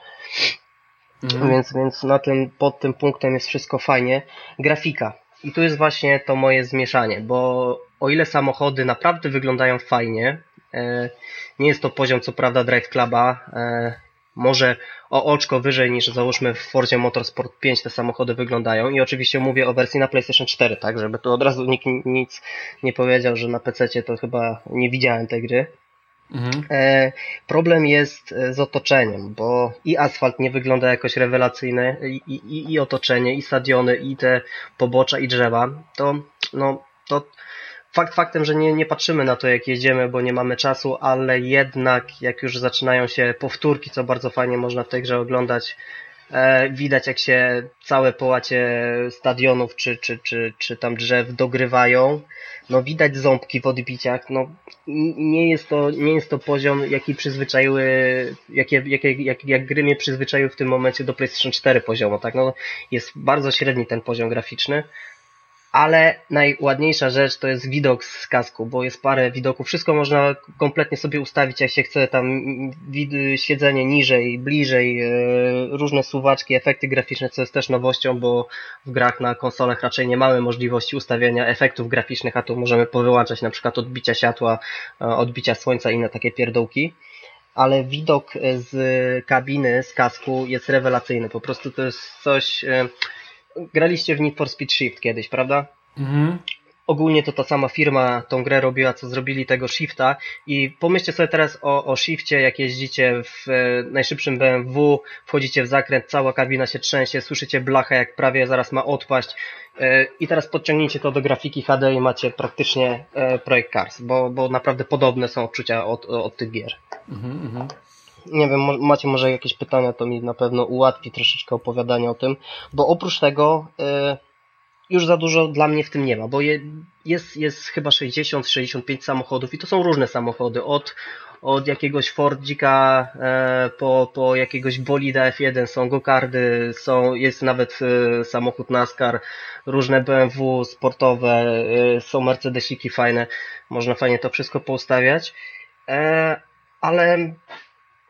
Więc pod tym punktem jest wszystko fajnie. Grafika. I tu jest właśnie to moje zmieszanie, bo o ile samochody naprawdę wyglądają fajnie, nie jest to poziom co prawda Drive Cluba, może o oczko wyżej niż załóżmy w Forzie Motorsport 5 te samochody wyglądają i oczywiście mówię o wersji na PlayStation 4, tak, żeby tu od razu nikt nic nie powiedział, że na PC to chyba nie widziałem tej gry. Problem jest z otoczeniem, bo i asfalt nie wygląda jakoś rewelacyjny, i otoczenie, i stadiony, i te pobocza, i drzewa. To faktem, że nie patrzymy na to, jak jedziemy, bo nie mamy czasu, ale jednak jak już zaczynają się powtórki, co bardzo fajnie można w tej grze oglądać, widać jak się całe połacie stadionów czy tam drzew dogrywają. No widać ząbki w odbiciach. No nie jest to poziom, jaki przyzwyczaiły, jak gry mnie przyzwyczaiły w tym momencie do PlayStation 4 poziomu, tak? No jest bardzo średni ten poziom graficzny. Ale najładniejsza rzecz to jest widok z kasku, bo jest parę widoków, wszystko można kompletnie sobie ustawić jak się chce, tam siedzenie niżej, bliżej, różne suwaczki, efekty graficzne, co jest też nowością, bo w grach na konsolach raczej nie mamy możliwości ustawienia efektów graficznych, a tu możemy powyłączać na przykład odbicia światła, odbicia słońca i inne takie pierdołki. Ale widok z kabiny, z kasku jest rewelacyjny, po prostu to jest coś... Graliście w Need for Speed Shift kiedyś, prawda? Ogólnie to ta sama firma tą grę robiła, co zrobili tego Shifta i pomyślcie sobie teraz o Shifcie, jak jeździcie w najszybszym BMW, wchodzicie w zakręt, cała kabina się trzęsie, słyszycie blachę, jak prawie zaraz ma odpaść i teraz podciągnijcie to do grafiki HD i macie praktycznie projekt Cars, bo naprawdę podobne są odczucia od tych gier. Nie wiem, macie może jakieś pytania, to mi na pewno ułatwi troszeczkę opowiadanie o tym, bo oprócz tego już za dużo dla mnie w tym nie ma, bo jest chyba 60-65 samochodów i to są różne samochody, od jakiegoś Fordzika po jakiegoś bolida F1, są go-kardy, jest nawet samochód NASCAR, różne BMW sportowe, są Mercedesiki fajne, można fajnie to wszystko poustawiać, ale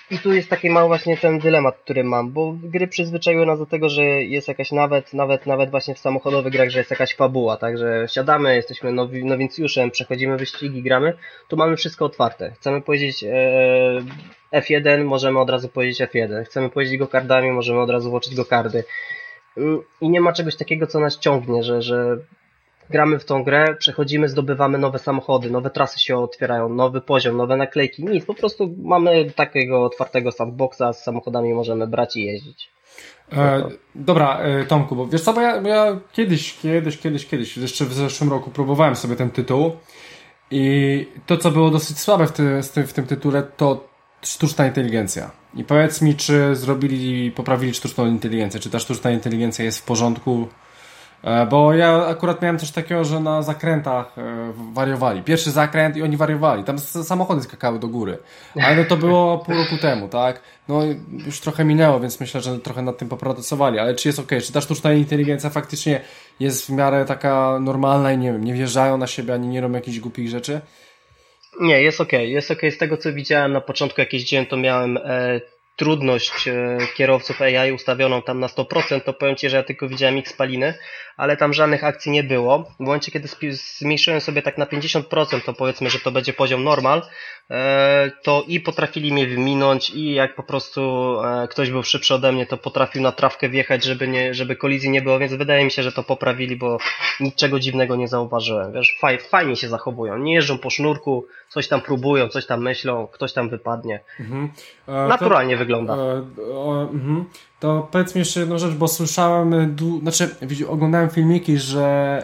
I tu jest taki mały właśnie ten dylemat, który mam, bo gry przyzwyczaiły nas do tego, że jest jakaś nawet właśnie w samochodowych grach, że jest jakaś fabuła, tak, że siadamy, jesteśmy nowincjuszem, przechodzimy wyścigi, gramy, tu mamy wszystko otwarte. Chcemy powiedzieć F1, możemy od razu powiedzieć F1. Chcemy powiedzieć go-kardami, możemy od razu włączyć go-kardy. I nie ma czegoś takiego, co nas ciągnie, że gramy w tą grę, przechodzimy, zdobywamy nowe samochody, nowe trasy się otwierają, nowy poziom, nowe naklejki, nic, po prostu mamy takiego otwartego sandboxa, z samochodami możemy brać i jeździć. Dobra, Tomku, bo wiesz co, bo ja kiedyś, jeszcze w zeszłym roku próbowałem sobie ten tytuł i to, co było dosyć słabe w tym tytule, to sztuczna inteligencja. I powiedz mi, czy poprawili sztuczną inteligencję, czy ta sztuczna inteligencja jest w porządku? Bo ja akurat miałem coś takiego, że na zakrętach wariowali. Pierwszy zakręt i oni wariowali. Tam samochody skakały do góry. Ale no to było pół roku temu, tak? No już trochę minęło, więc myślę, że trochę nad tym popracowali. Ale czy jest okej? Czy ta sztuczna inteligencja faktycznie jest w miarę taka normalna i nie wiem, nie wjeżdżają na siebie, ani nie robią jakichś głupich rzeczy? Nie, jest okej. Jest okej. Z tego, co widziałem na początku, jak jeździłem, to miałem trudność kierowców AI ustawioną tam na 100%, to powiem Ci, że ja tylko widziałem ich spaliny, ale tam żadnych akcji nie było. W momencie, kiedy zmniejszyłem sobie tak na 50%, to powiedzmy, że to będzie poziom normal, to i potrafili mnie wyminąć i jak po prostu ktoś był szybszy ode mnie, to potrafił na trawkę wjechać, żeby kolizji nie było, więc wydaje mi się, że to poprawili, bo niczego dziwnego nie zauważyłem. Wiesz, fajnie się zachowują, nie jeżdżą po sznurku, coś tam próbują, coś tam myślą, ktoś tam wypadnie. Naturalnie wygląda. To powiedz mi jeszcze jedną rzecz, bo słyszałem, oglądałem filmiki, że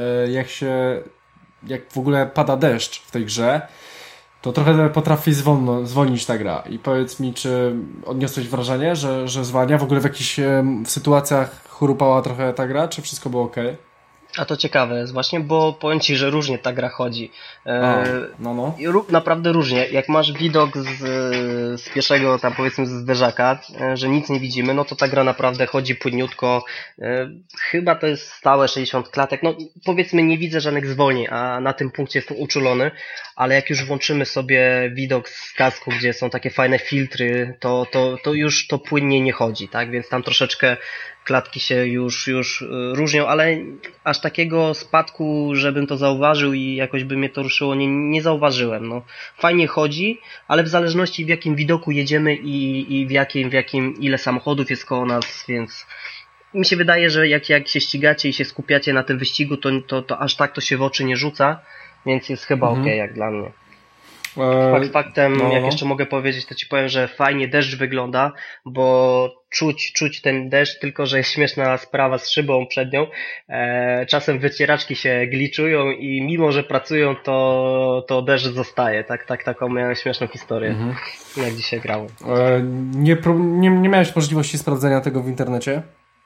jak w ogóle pada deszcz w tej grze, to trochę potrafi zwolnić ta gra. I powiedz mi, czy odniosłeś wrażenie, że zwalnia? W ogóle w jakichś sytuacjach chrupała trochę ta gra, czy wszystko było okej? A to ciekawe jest właśnie, bo powiem Ci, że różnie ta gra chodzi. Naprawdę różnie. Jak masz widok z pierwszego, tam powiedzmy z zderzaka, że nic nie widzimy, no to ta gra naprawdę chodzi płynniutko. Chyba to jest stałe 60 klatek. No powiedzmy, nie widzę żadnych zwolnień, a na tym punkcie jestem uczulony, ale jak już włączymy sobie widok z kasku, gdzie są takie fajne filtry, to już to płynnie nie chodzi, tak? Więc tam troszeczkę klatki się już różnią, ale aż takiego spadku, żebym to zauważył i jakoś by mnie to ruszyło, nie zauważyłem. No, fajnie chodzi, ale w zależności w jakim widoku jedziemy i w jakim ile samochodów jest koło nas, więc mi się wydaje, że jak się ścigacie i się skupiacie na tym wyścigu, to aż tak to się w oczy nie rzuca, więc jest chyba okej, jak dla mnie. Faktem, jak jeszcze mogę powiedzieć, to Ci powiem, że fajnie deszcz wygląda, bo czuć ten deszcz, tylko że jest śmieszna sprawa z szybą przednią. Czasem wycieraczki się gliczują i mimo, że pracują, to deszcz zostaje. Taką miałem śmieszną historię, jak dzisiaj grałem. Nie miałeś możliwości sprawdzenia tego w internecie?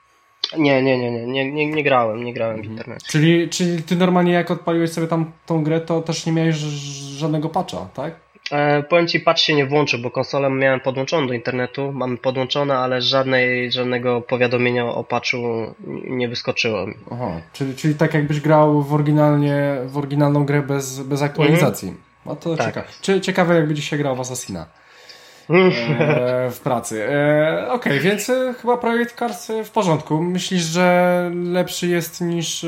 Nie grałem w internecie. Czyli ty normalnie jak odpaliłeś sobie tam tą grę, to też nie miałeś żadnego patcha, tak? Powiem Ci, patch się nie włączył, bo konsolę miałem podłączoną do internetu, mamy podłączone, ale żadnego powiadomienia o patchu nie wyskoczyło. Aha, czyli tak jakbyś grał w oryginalną grę bez aktualizacji. No to tak. Ciekawe jakby dzisiaj grał w Assassina. W pracy. Okej, więc chyba Project Cars w porządku. Myślisz, że lepszy jest niż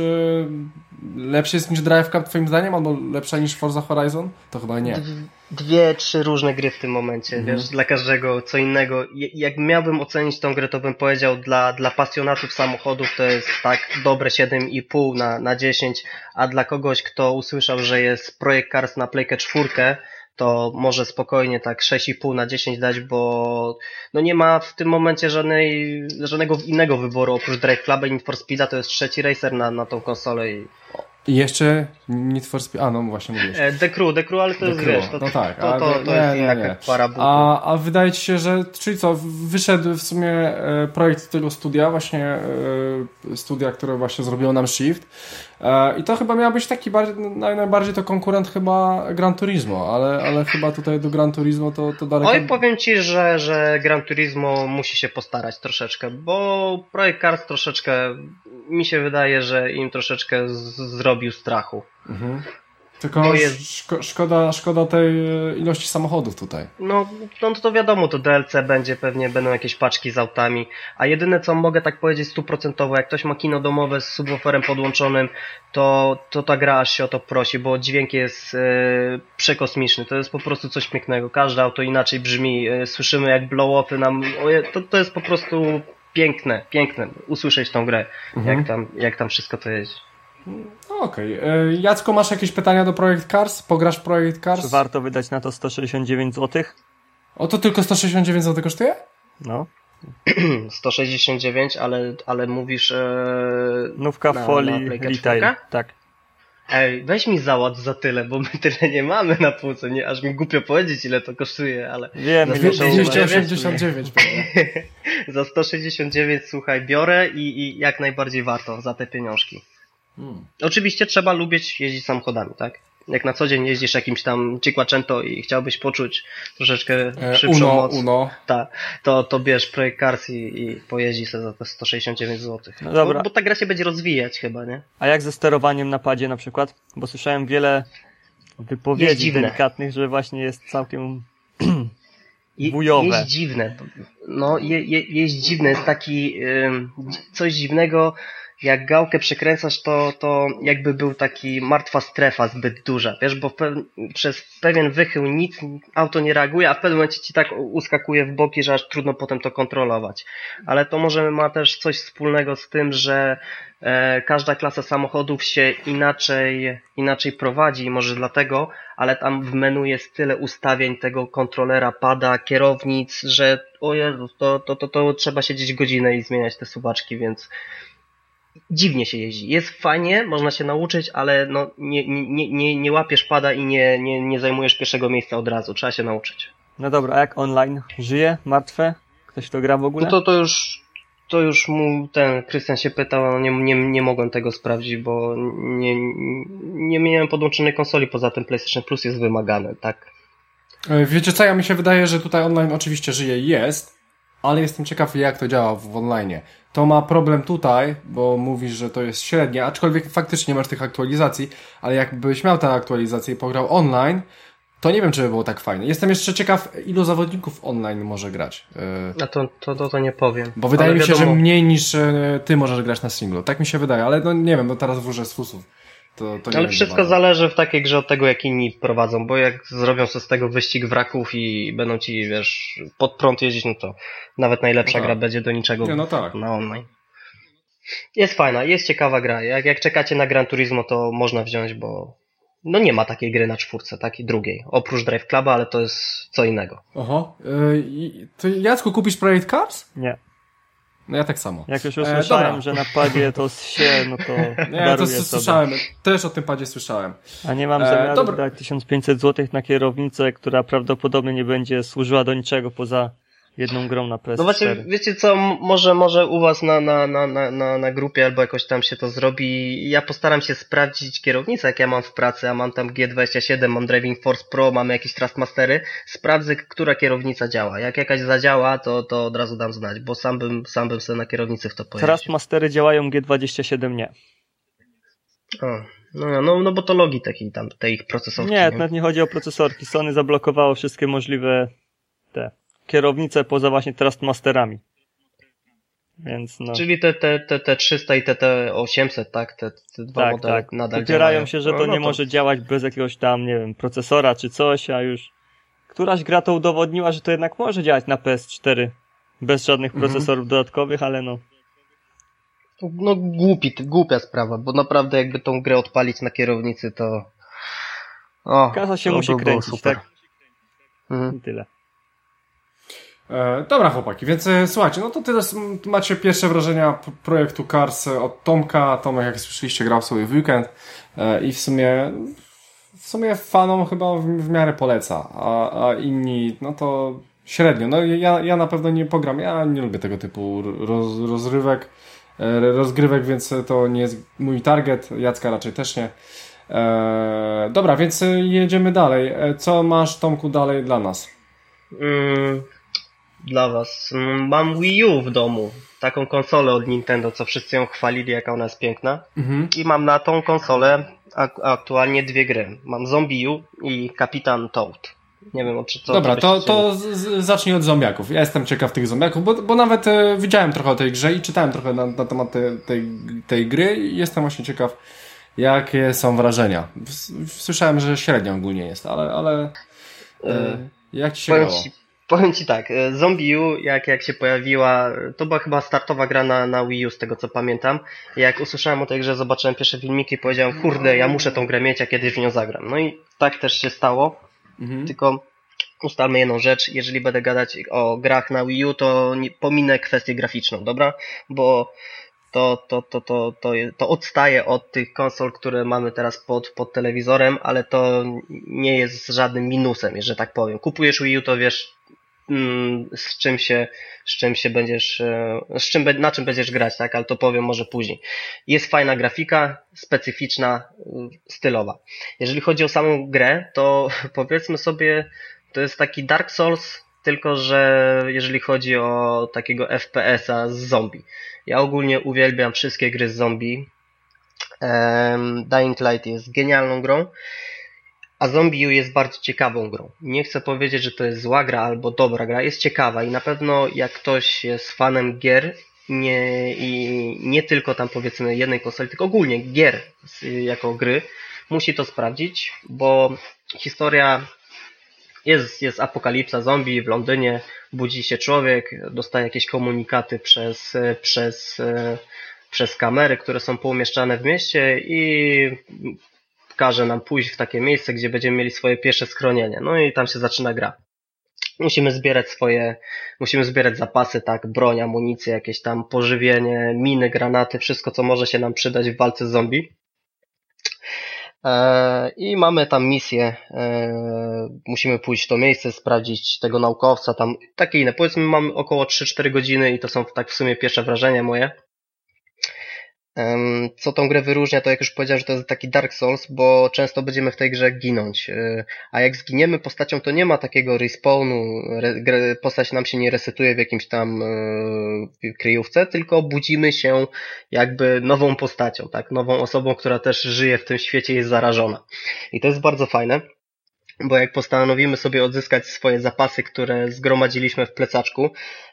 Drive Club twoim zdaniem, albo lepsza niż Forza Horizon? To chyba nie. 2-3 różne gry w tym momencie, wiesz, dla każdego co innego. Jak miałbym ocenić tą grę, to bym powiedział dla pasjonatów samochodów to jest tak dobre 7,5 na 10, a dla kogoś, kto usłyszał, że jest Project Cars na Playkę 4, to może spokojnie tak 6,5 na 10 dać, bo no nie ma w tym momencie żadnego innego wyboru oprócz Drive Cluba i Need for Speeda, to jest trzeci racer na tą konsolę. I jeszcze Need for Speed, no właśnie mówiłeś. The Crew, ale to jest, wiesz, to jest inna para butów. A wydaje Ci się, że, czyli co, wyszedł w sumie projekt tego studia, właśnie studia, które właśnie zrobiło nam Shift, i to chyba miał być taki najbardziej to konkurent chyba Gran Turismo, ale chyba tutaj do Gran Turismo to daleko... Oj, powiem Ci, że Gran Turismo musi się postarać troszeczkę, bo Projekt Cars troszeczkę, mi się wydaje, że im troszeczkę zrobił strachu. Tylko szkoda tej ilości samochodów tutaj. No to wiadomo, to DLC będzie, pewnie będą jakieś paczki z autami, a jedyne co mogę tak powiedzieć 100%, jak ktoś ma kino domowe z subwooferem podłączonym, to ta gra aż się o to prosi, bo dźwięk jest przekosmiczny, to jest po prostu coś pięknego, każde auto inaczej brzmi, słyszymy jak blow-offy nam, to jest po prostu piękne, usłyszeć tą grę, jak tam wszystko to jest. Okej. Jacku, masz jakieś pytania do Projekt Cars? Pograsz w Projekt Cars? Czy warto wydać na to 169 zł? O, to tylko 169 zł kosztuje? No. 169, ale mówisz... Nówka w folii retail, tak. Ej, weź mi załatw za tyle, bo my tyle nie mamy na półce, nie? Aż mi głupio powiedzieć, ile to kosztuje, ale... Wiem, 289 pewnie. Za 169, słuchaj, biorę i jak najbardziej warto za te pieniążki. Oczywiście trzeba lubić jeździć samochodami, tak? Jak na co dzień jeździsz jakimś tam Cinquecento i chciałbyś poczuć troszeczkę szybszą moc, to bierz Projekt Cars i pojeździ sobie za te 169 zł. No dobra. Bo ta gra się będzie rozwijać chyba, nie? A jak ze sterowaniem na padzie na przykład? Bo słyszałem wiele wypowiedzi delikatnych, że właśnie jest całkiem wujowe. Jest dziwne. No, jest dziwne. Jest taki coś dziwnego. Jak gałkę przekręcasz, to jakby był taki martwa strefa zbyt duża, wiesz, bo przez pewien wychył nic auto nie reaguje, a w pewnym momencie ci tak uskakuje w boki, że aż trudno potem to kontrolować. Ale to może ma też coś wspólnego z tym, że każda klasa samochodów się inaczej prowadzi, może dlatego, ale tam w menu jest tyle ustawień tego kontrolera, pada, kierownic, że o Jezu, to trzeba siedzieć godzinę i zmieniać te suwaczki, więc dziwnie się jeździ. Jest fajnie, można się nauczyć, ale no nie łapiesz pada i nie zajmujesz pierwszego miejsca od razu. Trzeba się nauczyć. No dobra, a jak online? Żyje? Martwe? Ktoś to gra w ogóle? No to już mu ten Krystian się pytał, a nie mogłem tego sprawdzić, bo nie miałem podłączonej konsoli, poza tym PlayStation Plus jest wymagany, tak? Wiecie co, mi się wydaje, że tutaj online oczywiście żyje i jest, ale jestem ciekaw, jak to działa w online. To ma problem tutaj, bo mówisz, że to jest średnie, aczkolwiek faktycznie masz tych aktualizacji, ale jakbyś miał tę aktualizację i pograł online, to nie wiem, czy by było tak fajne. Jestem jeszcze ciekaw, ilu zawodników online może grać. A to nie powiem. Bo wydaje mi się, że mniej niż ty możesz grać na singlu. Tak mi się wydaje, ale no nie wiem, no teraz wróżę z fusów. To ale wszystko zależy w takiej grze od tego, jak inni prowadzą, bo jak zrobią sobie z tego wyścig wraków i będą ci, wiesz, pod prąd jeździć, no to nawet najlepsza gra będzie do niczego na online. Jest fajna, jest ciekawa gra. Jak czekacie na Gran Turismo, to można wziąć, bo no nie ma takiej gry na czwórce, takiej drugiej. Oprócz Drive Cluba, ale to jest co innego. Oho. To Jacku, kupisz Projekt Cars? Nie. No ja tak samo. Jak już usłyszałem, że na padzie to no to nie, to słyszałem. Też o tym padzie słyszałem. A nie mam zamiaru dać 1500 zł na kierownicę, która prawdopodobnie nie będzie służyła do niczego poza jedną grą na PS4. No właśnie, wiecie co, może u was na grupie albo jakoś tam się to zrobi. Ja postaram się sprawdzić kierownicę, jak ja mam w pracy, a mam tam G27, mam Driving Force Pro, mamy jakieś Trustmastery. Sprawdzę, która kierownica działa. Jak jakaś zadziała, to od razu dam znać, bo sam bym sobie na kierownicy w to pojeździł. Trustmastery działają, G27 nie. No bo to Logitech i tam te ich procesorki. Nie, nawet nie chodzi o procesorki. Sony zablokowało wszystkie możliwe te kierownice poza właśnie Trustmasterami. Więc no. Czyli te 300 i te 800, tak? Te dwa modele nadal upierają się, że to nie może działać bez jakiegoś tam, nie wiem, procesora czy coś, a już któraś gra to udowodniła, że to jednak może działać na PS4 bez żadnych procesorów dodatkowych, ale no. No głupia sprawa, bo naprawdę jakby tą grę odpalić na kierownicy, to kasa się musi kręcić, tak? I tyle. Dobra chłopaki, więc słuchajcie, no to teraz macie pierwsze wrażenia projektu Cars od Tomka. Tomek, jak słyszeliście, grał sobie w weekend i w sumie fanom chyba w miarę poleca, a inni, no to średnio. No ja na pewno nie pogram, ja nie lubię tego typu rozgrywek, więc to nie jest mój target, Jacka raczej też nie. Dobra, więc jedziemy dalej. Co masz, Tomku, dalej dla nas? Dla was. Mam Wii U w domu. Taką konsolę od Nintendo, co wszyscy ją chwalili, jaka ona jest piękna. I mam na tą konsolę aktualnie 2 gry. Mam Zombie U i Kapitan Toad. Nie wiem, czy co... Dobra, to zacznij od zombiaków. Ja jestem ciekaw tych zombiaków, bo nawet widziałem trochę o tej grze i czytałem trochę na temat tej gry i jestem właśnie ciekaw, jakie są wrażenia. Słyszałem, że średnio ogólnie jest, ale jak ci się grało? Powiem ci tak, Zombie U, jak się pojawiła, to była chyba startowa gra na Wii U, z tego co pamiętam. Jak usłyszałem o tej grze, zobaczyłem pierwsze filmiki i powiedziałem, kurde, ja muszę tą grę mieć, a kiedyś w nią zagram. No i tak też się stało. Tylko ustalmy jedną rzecz, jeżeli będę gadać o grach na Wii U, to pominę kwestię graficzną, dobra? Bo to odstaje od tych konsol, które mamy teraz pod telewizorem, ale to nie jest żadnym minusem, że tak powiem. Kupujesz Wii U, to wiesz na czym będziesz grać, tak? Ale to powiem może później. Jest fajna grafika, specyficzna, stylowa. Jeżeli chodzi o samą grę, to powiedzmy sobie, to jest taki Dark Souls, tylko że jeżeli chodzi o takiego FPS-a z zombie. Ja ogólnie uwielbiam wszystkie gry z zombie. Dying Light jest genialną grą, a Zombie U jest bardzo ciekawą grą. Nie chcę powiedzieć, że to jest zła gra albo dobra gra, jest ciekawa i na pewno jak ktoś jest fanem gier i nie tylko tam powiedzmy jednej konsoli, tylko ogólnie gier jako gry, musi to sprawdzić, bo historia jest apokalipsa zombie w Londynie, budzi się człowiek, dostaje jakieś komunikaty przez kamery, które są poumieszczane w mieście i każe nam pójść w takie miejsce, gdzie będziemy mieli swoje pierwsze schronienie. No i tam się zaczyna gra. Musimy zbierać zapasy, tak, broń, amunicję, jakieś tam pożywienie, miny, granaty, wszystko co może się nam przydać w walce z zombie. I mamy tam misję, musimy pójść w to miejsce, sprawdzić tego naukowca, tam takie inne. Powiedzmy mamy około 3-4 godziny i to są tak w sumie pierwsze wrażenia moje. Co tą grę wyróżnia, to jak już powiedziałem, że to jest taki Dark Souls, bo często będziemy w tej grze ginąć, a jak zginiemy postacią, to nie ma takiego respawnu, postać nam się nie resetuje w jakimś tam kryjówce, tylko budzimy się jakby nową postacią, tak, nową osobą, która też żyje w tym świecie, jest zarażona. I to jest bardzo fajne, bo jak postanowimy sobie odzyskać swoje zapasy, które zgromadziliśmy w plecaczku,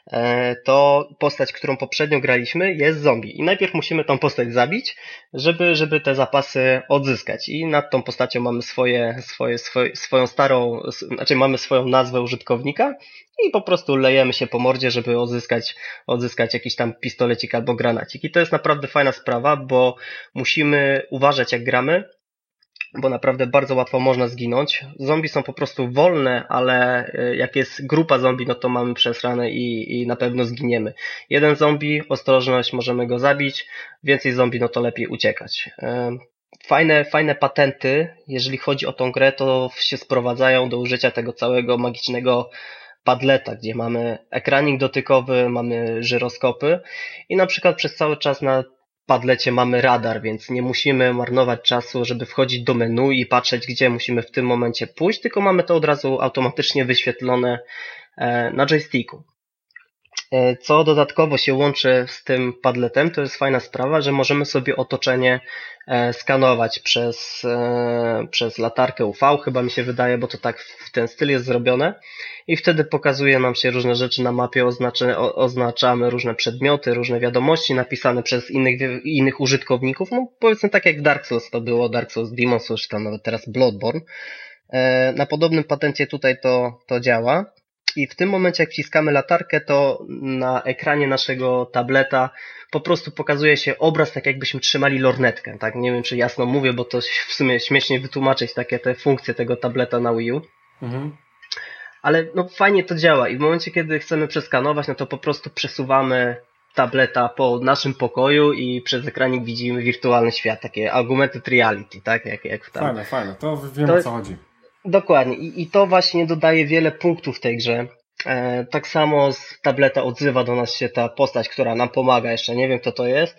to postać, którą poprzednio graliśmy, jest zombie. I najpierw musimy tą postać zabić, żeby te zapasy odzyskać. I nad tą postacią mamy swoją starą, znaczy mamy swoją nazwę użytkownika i po prostu lejemy się po mordzie, żeby odzyskać jakiś tam pistolecik albo granacik. I to jest naprawdę fajna sprawa, bo musimy uważać jak gramy, bo naprawdę bardzo łatwo można zginąć. Zombie są po prostu wolne, ale jak jest grupa zombie, no to mamy przesrane i na pewno zginiemy. Jeden zombie, ostrożność, możemy go zabić, więcej zombie, no to lepiej uciekać. Fajne patenty, jeżeli chodzi o tą grę, to się sprowadzają do użycia tego całego magicznego padleta, gdzie mamy ekranik dotykowy, mamy żyroskopy i na przykład przez cały czas na padlecie mamy radar, więc nie musimy marnować czasu, żeby wchodzić do menu i patrzeć, gdzie musimy w tym momencie pójść, tylko mamy to od razu automatycznie wyświetlone na joysticku. Co dodatkowo się łączy z tym padletem, to jest fajna sprawa, że możemy sobie otoczenie skanować przez latarkę UV, chyba mi się wydaje, bo to tak w ten styl jest zrobione i wtedy pokazuje nam się różne rzeczy na mapie, oznaczamy różne przedmioty, różne wiadomości napisane przez innych użytkowników, no powiedzmy tak jak w Dark Souls to było, Dark Souls, Demon Souls, czy tam nawet teraz Bloodborne. Na podobnym patencie tutaj to działa. I w tym momencie jak wciskamy latarkę, to na ekranie naszego tableta po prostu pokazuje się obraz, tak jakbyśmy trzymali lornetkę. Tak? Nie wiem, czy jasno mówię, bo to w sumie śmiesznie wytłumaczyć takie te funkcje tego tableta na Wii U. Ale no fajnie to działa i w momencie, kiedy chcemy przeskanować, no to po prostu przesuwamy tableta po naszym pokoju i przez ekranik widzimy wirtualny świat, takie augmented reality, tak? Jak tam. Fajne, to wiem o co chodzi. Dokładnie. I to właśnie dodaje wiele punktów tej grze. Tak samo z tableta odzywa do nas się ta postać, która nam pomaga. Jeszcze nie wiem, kto to jest.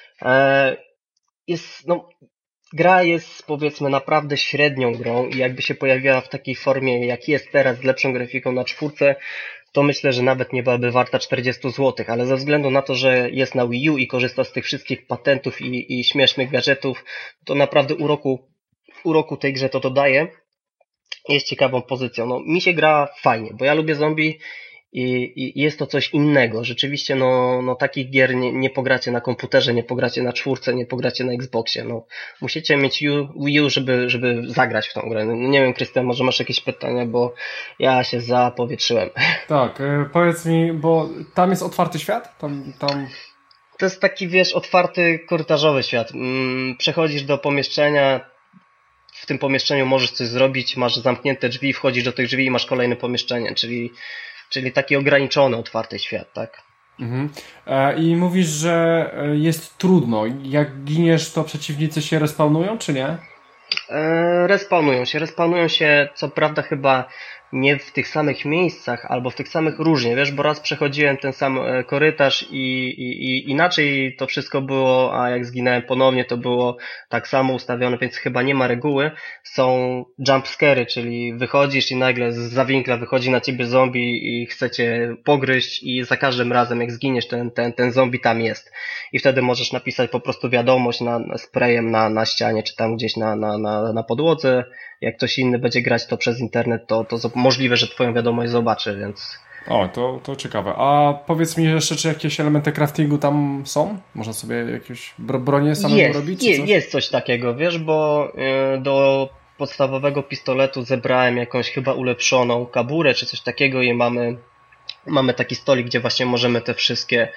Gra jest powiedzmy naprawdę średnią grą i jakby się pojawiła w takiej formie, jak jest teraz, z lepszą grafiką na 4, to myślę, że nawet nie byłaby warta 40 zł, ale ze względu na to, że jest na Wii U i korzysta z tych wszystkich patentów i śmiesznych gadżetów, to naprawdę uroku tej grze to dodaje. Jest ciekawą pozycją. No, mi się gra fajnie, bo ja lubię zombie i jest to coś innego. Rzeczywiście, no takich gier nie pogracie na komputerze, nie pogracie na 4, nie pogracie na Xboxie. No, musicie mieć Wii U, żeby zagrać w tą grę. No, nie wiem, Krystian, może masz jakieś pytania, bo ja się zapowietrzyłem. Tak, powiedz mi, bo tam jest otwarty świat? Tam... To jest taki, wiesz, otwarty, korytarzowy świat. Przechodzisz do pomieszczenia, w tym pomieszczeniu możesz coś zrobić, masz zamknięte drzwi, wchodzisz do tych drzwi i masz kolejne pomieszczenie, czyli taki ograniczony, otwarty świat, tak? Mhm. I mówisz, że jest trudno. Jak giniesz, to przeciwnicy się respawnują, czy nie? Respawnują się, co prawda chyba nie w tych samych miejscach, albo w tych samych różnie, wiesz, bo raz przechodziłem ten sam korytarz i inaczej to wszystko było, a jak zginąłem ponownie, to było tak samo ustawione, więc chyba nie ma reguły. Są jumpscary, czyli wychodzisz i nagle z winkla wychodzi na ciebie zombie i chce cię pogryźć i za każdym razem jak zginiesz, ten zombie tam jest. I wtedy możesz napisać po prostu wiadomość sprayem na ścianie, czy tam gdzieś na podłodze. Jak ktoś inny będzie grać to przez internet, to możliwe, że twoją wiadomość zobaczy, więc... O, to ciekawe. A powiedz mi jeszcze, czy jakieś elementy craftingu tam są? Można sobie jakieś bronię samemu robić? Jest coś takiego, wiesz, bo do podstawowego pistoletu zebrałem jakąś chyba ulepszoną kaburę, czy coś takiego i mamy taki stolik, gdzie właśnie możemy te wszystkie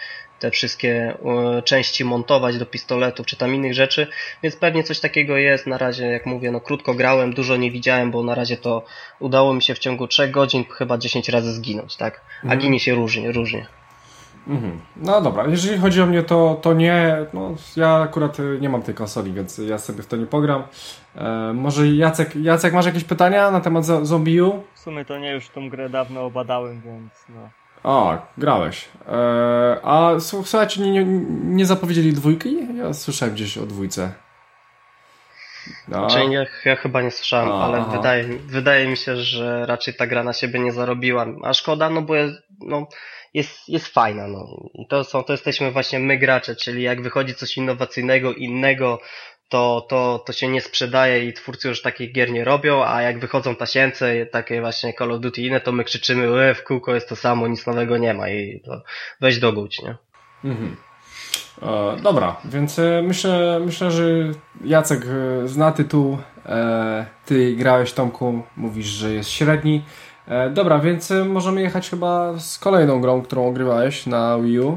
części montować do pistoletów, czy tam innych rzeczy, więc pewnie coś takiego jest. Na razie, jak mówię, no krótko grałem, dużo nie widziałem, bo na razie to udało mi się w ciągu 3 godzin chyba 10 razy zginąć, tak? A ginie się różnie. Mhm. No dobra, jeżeli chodzi o mnie, to nie, no ja akurat nie mam tej konsoli, więc ja sobie w to nie pogram. Może Jacek, masz jakieś pytania na temat Zombie U? W sumie to nie, już tą grę dawno obadałem, więc no. O, grałeś. A słuchajcie, nie zapowiedzieli 2? Ja słyszałem gdzieś o 2. No. Znaczy, ja chyba nie słyszałem, ale wydaje mi się, że raczej ta gra na siebie nie zarobiła. A szkoda, no bo jest fajna. No. I to jesteśmy właśnie my gracze, czyli jak wychodzi coś innego, to się nie sprzedaje i twórcy już takich gier nie robią, a jak wychodzą tasiemce, takie właśnie Call of Duty inne, to my krzyczymy, w kółko jest to samo, nic nowego nie ma i to weź dogódź, nie? Mhm. Dobra, więc myślę, że Jacek zna tytuł, ty grałeś, Tomku, mówisz, że jest średni. Dobra, więc możemy jechać chyba z kolejną grą, którą ogrywałeś na Wii U.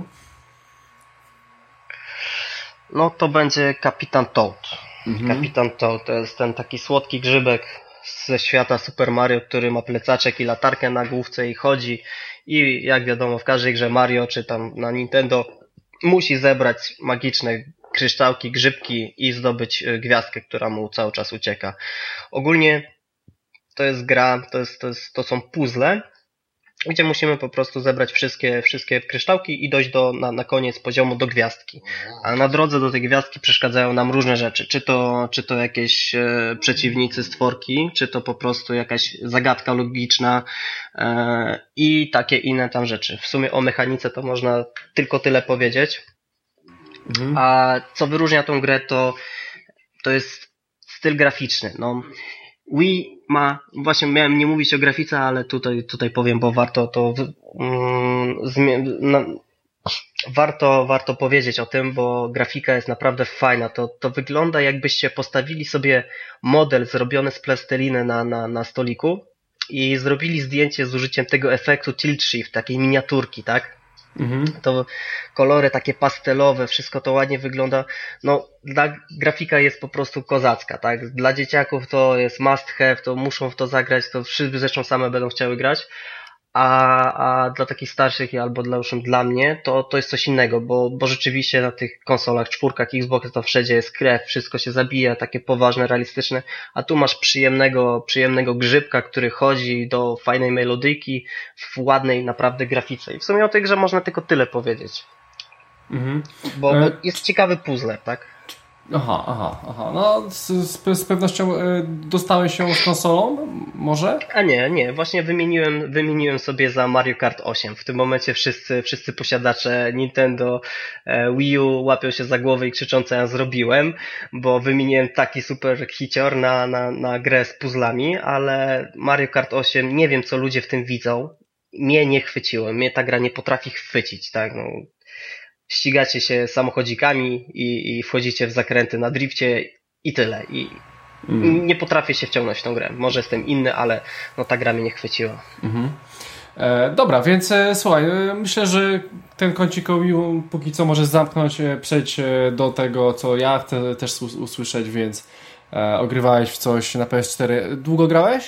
No to będzie Kapitan Toad. Kapitan Toad to jest ten taki słodki grzybek ze świata Super Mario, który ma plecaczek i latarkę na główce i chodzi. I jak wiadomo, w każdej grze Mario, czy tam na Nintendo, musi zebrać magiczne kryształki, grzybki i zdobyć gwiazdkę, która mu cały czas ucieka. Ogólnie to jest gra, to są puzzle, gdzie musimy po prostu zebrać wszystkie kryształki i dojść na koniec poziomu do gwiazdki. A na drodze do tej gwiazdki przeszkadzają nam różne rzeczy. Czy to jakieś przeciwnicy, stworki, czy to po prostu jakaś zagadka logiczna i takie inne tam rzeczy. W sumie o mechanice to można tylko tyle powiedzieć. A co wyróżnia tą grę, to jest styl graficzny. No, Wii ma, właśnie miałem nie mówić o grafice, ale tutaj powiem, bo warto to warto powiedzieć o tym, bo grafika jest naprawdę fajna. To wygląda, jakbyście postawili sobie model zrobiony z plasteliny na stoliku i zrobili zdjęcie z użyciem tego efektu tilt shift, takiej miniaturki, tak? To kolory takie pastelowe, wszystko to ładnie wygląda. No, grafika jest po prostu kozacka, tak? Dla dzieciaków to jest must have, to muszą w to zagrać, to wszyscy zresztą same będą chciały grać. A dla takich starszych albo dla mnie to jest coś innego, bo rzeczywiście na tych konsolach, 4, Xbox, to wszędzie jest krew, wszystko się zabija, takie poważne, realistyczne, a tu masz przyjemnego grzybka, który chodzi do fajnej melodyjki w ładnej naprawdę grafice. I w sumie o tej grze można tylko tyle powiedzieć. Bo jest ciekawy puzzle, tak? Aha. No, z pewnością dostałeś się z konsolą, może? A nie, właśnie wymieniłem sobie za Mario Kart 8. W tym momencie wszyscy posiadacze Nintendo Wii U łapią się za głowę i krzyczą, co ja zrobiłem, bo wymieniłem taki super hicior na grę z puzzlami, ale Mario Kart 8, nie wiem co ludzie w tym widzą, mnie nie chwyciło, mnie ta gra nie potrafi chwycić, tak, no. Ścigacie się samochodzikami i wchodzicie w zakręty na drifcie i tyle. I nie potrafię się wciągnąć w tą grę. Może jestem inny, ale no ta gra mnie nie chwyciła. Dobra, więc słuchaj, myślę, że ten kącik póki co możesz zamknąć, przejdź do tego, co ja chcę też usłyszeć, więc ogrywałeś w coś na PS4. Długo grałeś?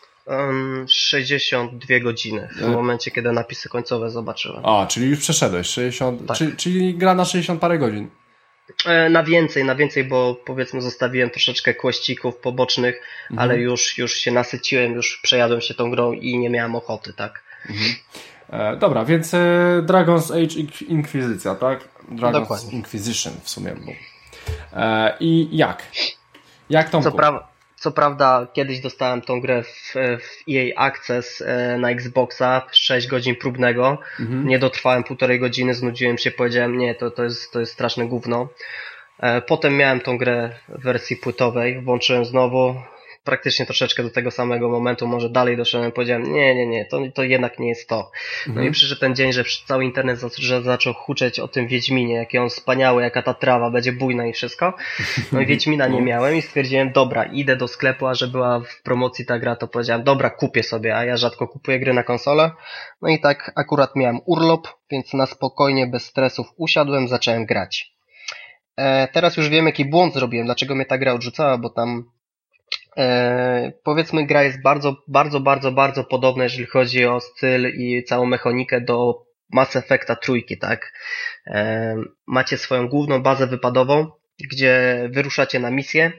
62 godziny w momencie, kiedy napisy końcowe zobaczyłem. Czyli już przeszedłeś 60, tak. czyli gra na 60 parę godzin. Na więcej, bo powiedzmy zostawiłem troszeczkę kłeścików pobocznych, ale już się nasyciłem, już przejadłem się tą grą i nie miałem ochoty, tak? Dobra, więc Dragon's Age Inkwizycja, tak? Dragon's Dokładnie. Inquisition w sumie. I jak? Jak Tomku? Co prawda kiedyś dostałem tą grę w EA Access na Xboxa, 6 godzin próbnego, nie dotrwałem 1,5 godziny, znudziłem się, powiedziałem nie, to jest straszne gówno. Potem miałem tą grę w wersji płytowej, włączyłem znowu, praktycznie troszeczkę do tego samego momentu, może dalej doszedłem, powiedziałem nie, to jednak nie jest to. No i przyszedł ten dzień, że cały internet zaczął huczeć o tym Wiedźminie, jaki on wspaniały, jaka ta trawa będzie bujna i wszystko. No i Wiedźmina nie miałem i stwierdziłem, dobra, idę do sklepu, a że była w promocji ta gra, to powiedziałem, dobra, kupię sobie, a ja rzadko kupuję gry na konsolę. No i tak akurat miałem urlop, więc na spokojnie, bez stresów usiadłem, zacząłem grać. Teraz już wiem, jaki błąd zrobiłem, dlaczego mnie ta gra odrzucała, bo tam powiedzmy gra jest bardzo podobna, jeżeli chodzi o styl i całą mechanikę do Mass Effecta trójki, tak? Macie swoją główną bazę wypadową, gdzie wyruszacie na misję,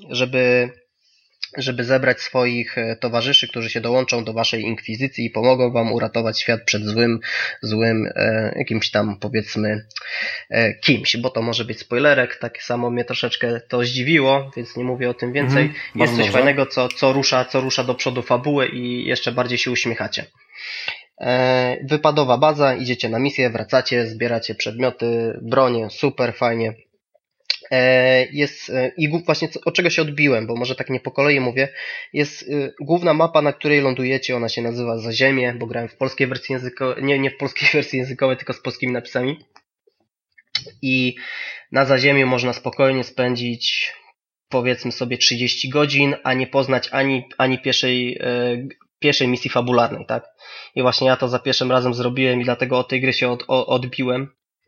żeby zebrać swoich towarzyszy, którzy się dołączą do waszej inkwizycji i pomogą wam uratować świat przed złym jakimś tam powiedzmy kimś, bo to może być spoilerek, tak samo mnie troszeczkę to zdziwiło, więc nie mówię o tym więcej. Jest coś fajnego, co rusza do przodu fabuły i jeszcze bardziej się uśmiechacie. Wypadowa baza, idziecie na misję, wracacie, zbieracie przedmioty, bronie, super, fajnie. I właśnie od czego się odbiłem, bo może tak nie po kolei mówię, jest główna mapa, na której lądujecie, ona się nazywa Zaziemie, bo grałem w polskiej wersji językowej, nie w polskiej wersji językowej, tylko z polskimi napisami. I na Zaziemiu można spokojnie spędzić powiedzmy sobie 30 godzin, a nie poznać ani pierwszej misji fabularnej, tak? I właśnie ja to za pierwszym razem zrobiłem i dlatego od tej gry się odbiłem.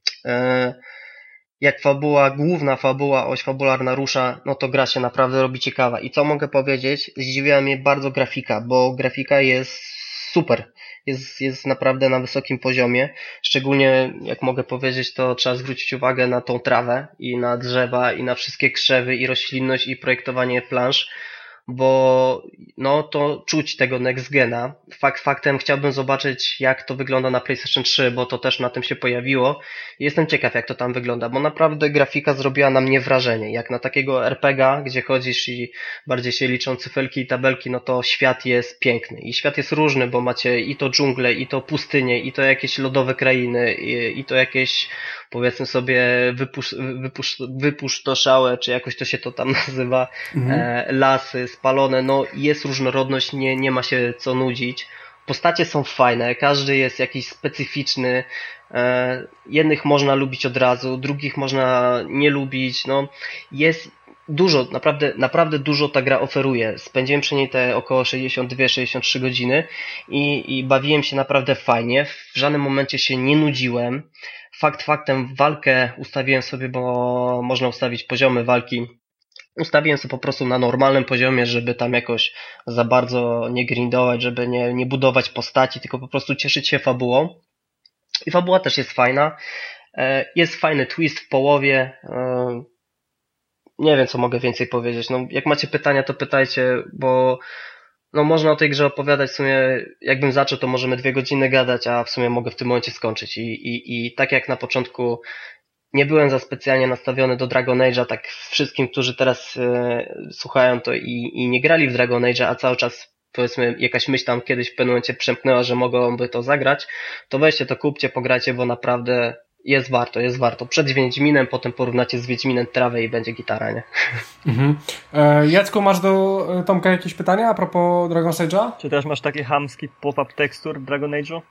Jak główna fabuła, oś fabularna rusza, no to gra się naprawdę robi ciekawa. I co mogę powiedzieć? Zdziwiła mnie bardzo grafika, bo grafika jest super. Jest naprawdę na wysokim poziomie. Szczególnie, jak mogę powiedzieć, to trzeba zwrócić uwagę na tą trawę i na drzewa i na wszystkie krzewy i roślinność i projektowanie plansz, bo no to czuć tego next gena. Faktem chciałbym zobaczyć, jak to wygląda na PlayStation 3, bo to też na tym się pojawiło. Jestem ciekaw, jak to tam wygląda, bo naprawdę grafika zrobiła na mnie wrażenie. Jak na takiego RPG-a, gdzie chodzisz i bardziej się liczą cyfelki i tabelki, no to świat jest piękny. I świat jest różny, bo macie i to dżungle, i to pustynie, i to jakieś lodowe krainy, i to jakieś powiedzmy sobie wypustoszałe, czy jakoś to się to tam nazywa, lasy spalone, no jest różnorodność, nie ma się co nudzić. Postacie są fajne, każdy jest jakiś specyficzny, jednych można lubić od razu, drugich można nie lubić, no jest dużo, naprawdę dużo ta gra oferuje. Spędziłem przy niej te około 62-63 godziny i bawiłem się naprawdę fajnie, w żadnym momencie się nie nudziłem. Faktem walkę ustawiłem sobie, bo można ustawić poziomy walki. Ustawiłem sobie po prostu na normalnym poziomie, żeby tam jakoś za bardzo nie grindować, żeby nie budować postaci, tylko po prostu cieszyć się fabułą. I fabuła też jest fajna. Jest fajny twist w połowie. Nie wiem, co mogę więcej powiedzieć. No, jak macie pytania, to pytajcie, bo no, można o tej grze opowiadać w sumie, jakbym zaczął, to możemy 2 godziny gadać, a w sumie mogę w tym momencie skończyć. I tak jak na początku nie byłem za specjalnie nastawiony do Dragon Age'a, tak wszystkim, którzy teraz słuchają to i nie grali w Dragon Age'a, a cały czas powiedzmy jakaś myśl tam kiedyś w pewnym momencie przemknęła, że mogłoby to zagrać, to weźcie to, kupcie, pograjcie, bo naprawdę jest warto. Przed Wiedźminem, potem porównacie z Wiedźminem trawę i będzie gitara, nie? Mhm. Jacku, masz do Tomka jakieś pytania a propos Dragon Age'a? Czy też masz taki chamski pop-up tekstur w Dragon Age'u?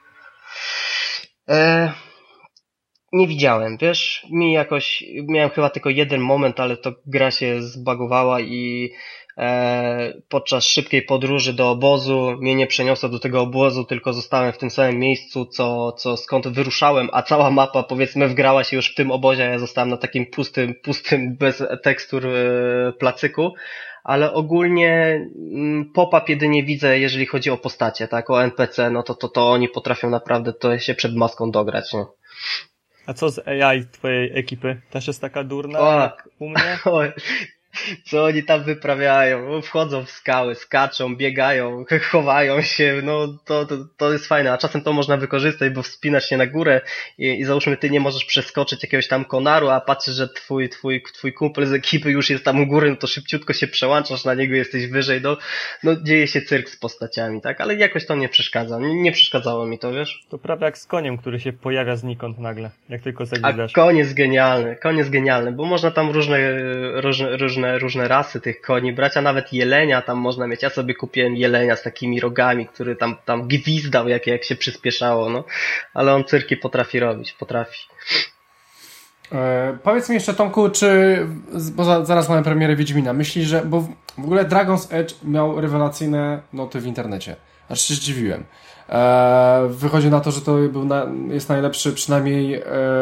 Nie widziałem, wiesz, miałem chyba tylko jeden moment, ale to gra się zbagowała i podczas szybkiej podróży do obozu mnie nie przeniosło do tego obozu, tylko zostałem w tym samym miejscu, skąd wyruszałem, a cała mapa, powiedzmy, wgrała się już w tym obozie, a ja zostałem na takim pustym, bez tekstur placyku. Ale ogólnie pop-up jedynie widzę, jeżeli chodzi o postacie, tak, o NPC, no to oni potrafią naprawdę to się przed maską dograć, nie? A co z AI twojej ekipy? Też jest taka durna jak u mnie? Co oni tam wyprawiają? Wchodzą w skały, skaczą, biegają, chowają się, no to jest fajne, a czasem to można wykorzystać, bo wspinasz się na górę i załóżmy ty nie możesz przeskoczyć jakiegoś tam konaru, a patrzysz, że twój kumpel z ekipy już jest tam u góry, no to szybciutko się przełączasz na niego, jesteś wyżej, no dzieje się cyrk z postaciami, tak, ale jakoś to nie przeszkadza, nie przeszkadzało mi to, wiesz? To prawie jak z koniem, który się pojawia znikąd nagle, jak tylko zagryzasz. A koń jest genialny, bo można tam różne rasy tych koni brać, a nawet jelenia tam można mieć. Ja sobie kupiłem jelenia z takimi rogami, który tam gwizdał jak się przyspieszało, no. Ale on cyrki potrafi robić, Powiedz mi jeszcze, Tomku, bo zaraz mamy premierę Wiedźmina, myślisz, że, bo w ogóle Dragon's Edge miał rewelacyjne noty w internecie, aż się zdziwiłem. Wychodzi na to, że to jest najlepszy przynajmniej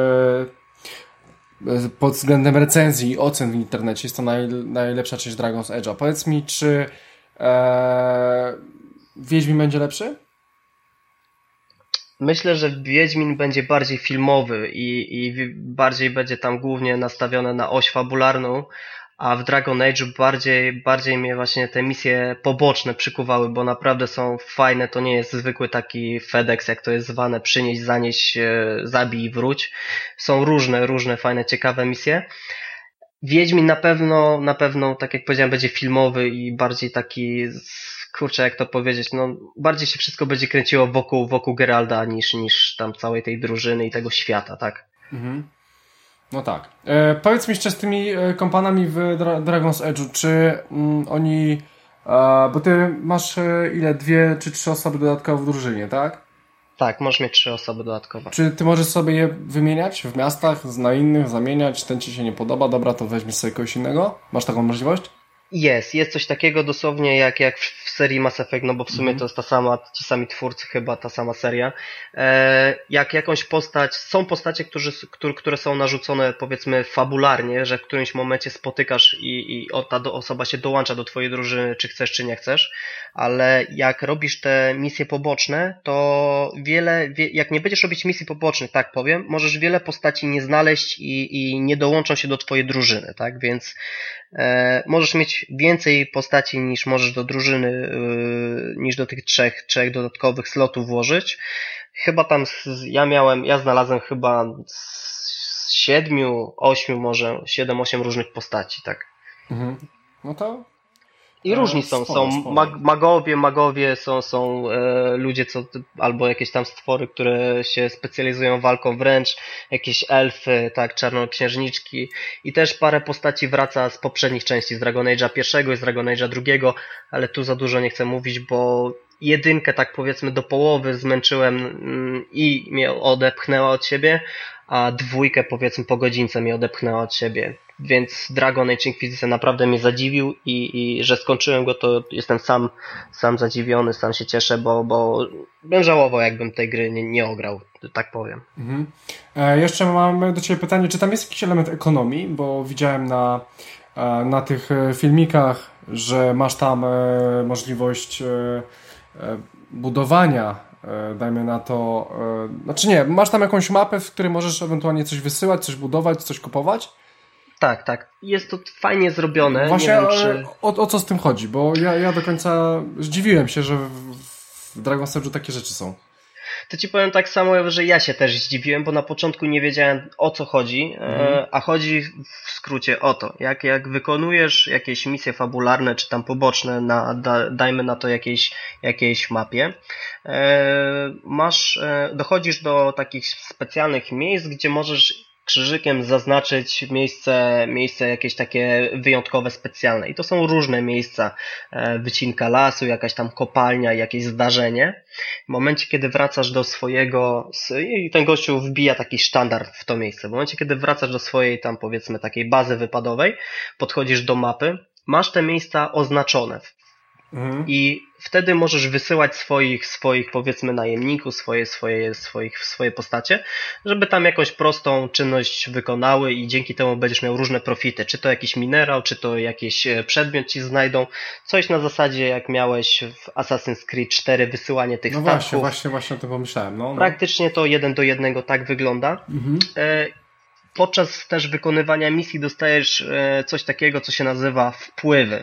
pod względem recenzji i ocen w internecie, jest to najlepsza część Dragon's Edge'a. Powiedz mi, czy Wiedźmin będzie lepszy? Myślę, że Wiedźmin będzie bardziej filmowy i bardziej będzie tam głównie nastawione na oś fabularną, a w Dragon Age'u bardziej mnie właśnie te misje poboczne przykuwały, bo naprawdę są fajne, to nie jest zwykły taki FedEx, jak to jest zwane, przynieś, zanieś, zabij i wróć. Są różne fajne, ciekawe misje. Wiedźmin na pewno, tak jak powiedziałem, będzie filmowy i bardziej taki, kurczę, jak to powiedzieć, no bardziej się wszystko będzie kręciło wokół Geralda niż tam całej tej drużyny i tego świata, tak? Mhm. No tak. Powiedz mi jeszcze z tymi kompanami w Dragon's Edge'u, czy oni... bo ty masz ile? 2 czy 3 osoby dodatkowo w drużynie, tak? Tak, możesz mieć 3 osoby dodatkowe. Czy ty możesz sobie je wymieniać w miastach, na innych, zamieniać? Ten ci się nie podoba, dobra, to weźmiesz sobie kogoś innego? Masz taką możliwość? Jest coś takiego dosłownie jak w serii Mass Effect, no bo w sumie to jest ci sami twórcy chyba, ta sama seria. Jak jakąś postać, są postacie, które są narzucone powiedzmy fabularnie, że w którymś momencie spotykasz i ta osoba się dołącza do twojej drużyny, czy chcesz, czy nie chcesz, ale jak robisz te misje poboczne, to jak nie będziesz robić misji pobocznych, tak powiem, możesz wiele postaci nie znaleźć i nie dołączą się do twojej drużyny, tak, więc możesz mieć więcej postaci niż możesz do drużyny, niż do tych trzech dodatkowych slotów włożyć. Chyba tam ja znalazłem chyba 7, 8 może, 7-8 różnych postaci, tak. Mhm. No to... I różni są magowie, są ludzie, albo jakieś tam stwory, które się specjalizują walką wręcz, jakieś elfy, tak, czarnoksiężniczki i też parę postaci wraca z poprzednich części, z Dragon Age'a pierwszego i z Dragon Age'a drugiego, ale tu za dużo nie chcę mówić, bo jedynkę tak powiedzmy do połowy zmęczyłem i mnie odepchnęła od siebie, a dwójkę powiedzmy po godzince mnie odepchnęła od siebie. Więc Dragon Age Inquisition naprawdę mnie zadziwił i że skończyłem go, to jestem sam zadziwiony, sam się cieszę, bo bym żałował, jakbym tej gry nie ograł, tak powiem. Mhm. Jeszcze mam do ciebie pytanie, czy tam jest jakiś element ekonomii, bo widziałem na tych filmikach, że masz tam możliwość budowania, dajmy na to, znaczy nie, masz tam jakąś mapę, w której możesz ewentualnie coś wysyłać, coś budować, coś kupować? Tak. Jest to fajnie zrobione. Właśnie nie wiem, czy... o co z tym chodzi? Bo ja do końca zdziwiłem się, że w Dragon's Edge'u takie rzeczy są. To ci powiem tak samo, że ja się też zdziwiłem, bo na początku nie wiedziałem, o co chodzi, a chodzi w skrócie o to, jak wykonujesz jakieś misje fabularne czy tam poboczne dajmy na to jakiejś mapie, dochodzisz do takich specjalnych miejsc, gdzie możesz krzyżykiem zaznaczyć miejsce jakieś takie wyjątkowe, specjalne. I to są różne miejsca. Wycinka lasu, jakaś tam kopalnia, jakieś zdarzenie. W momencie, kiedy wracasz do swojego... I ten gościu wbija taki sztandar w to miejsce. W momencie, kiedy wracasz do swojej tam, powiedzmy, takiej bazy wypadowej, podchodzisz do mapy, masz te miejsca oznaczone. I wtedy możesz wysyłać swoich powiedzmy najemników, swoje postacie, żeby tam jakąś prostą czynność wykonały i dzięki temu będziesz miał różne profity. Czy to jakiś minerał, czy to jakiś przedmiot ci znajdą. Coś na zasadzie jak miałeś w Assassin's Creed 4 wysyłanie tych statków. Właśnie o tym pomyślałem. No. Praktycznie to 1:1 tak wygląda. Podczas też wykonywania misji dostajesz coś takiego, co się nazywa wpływy.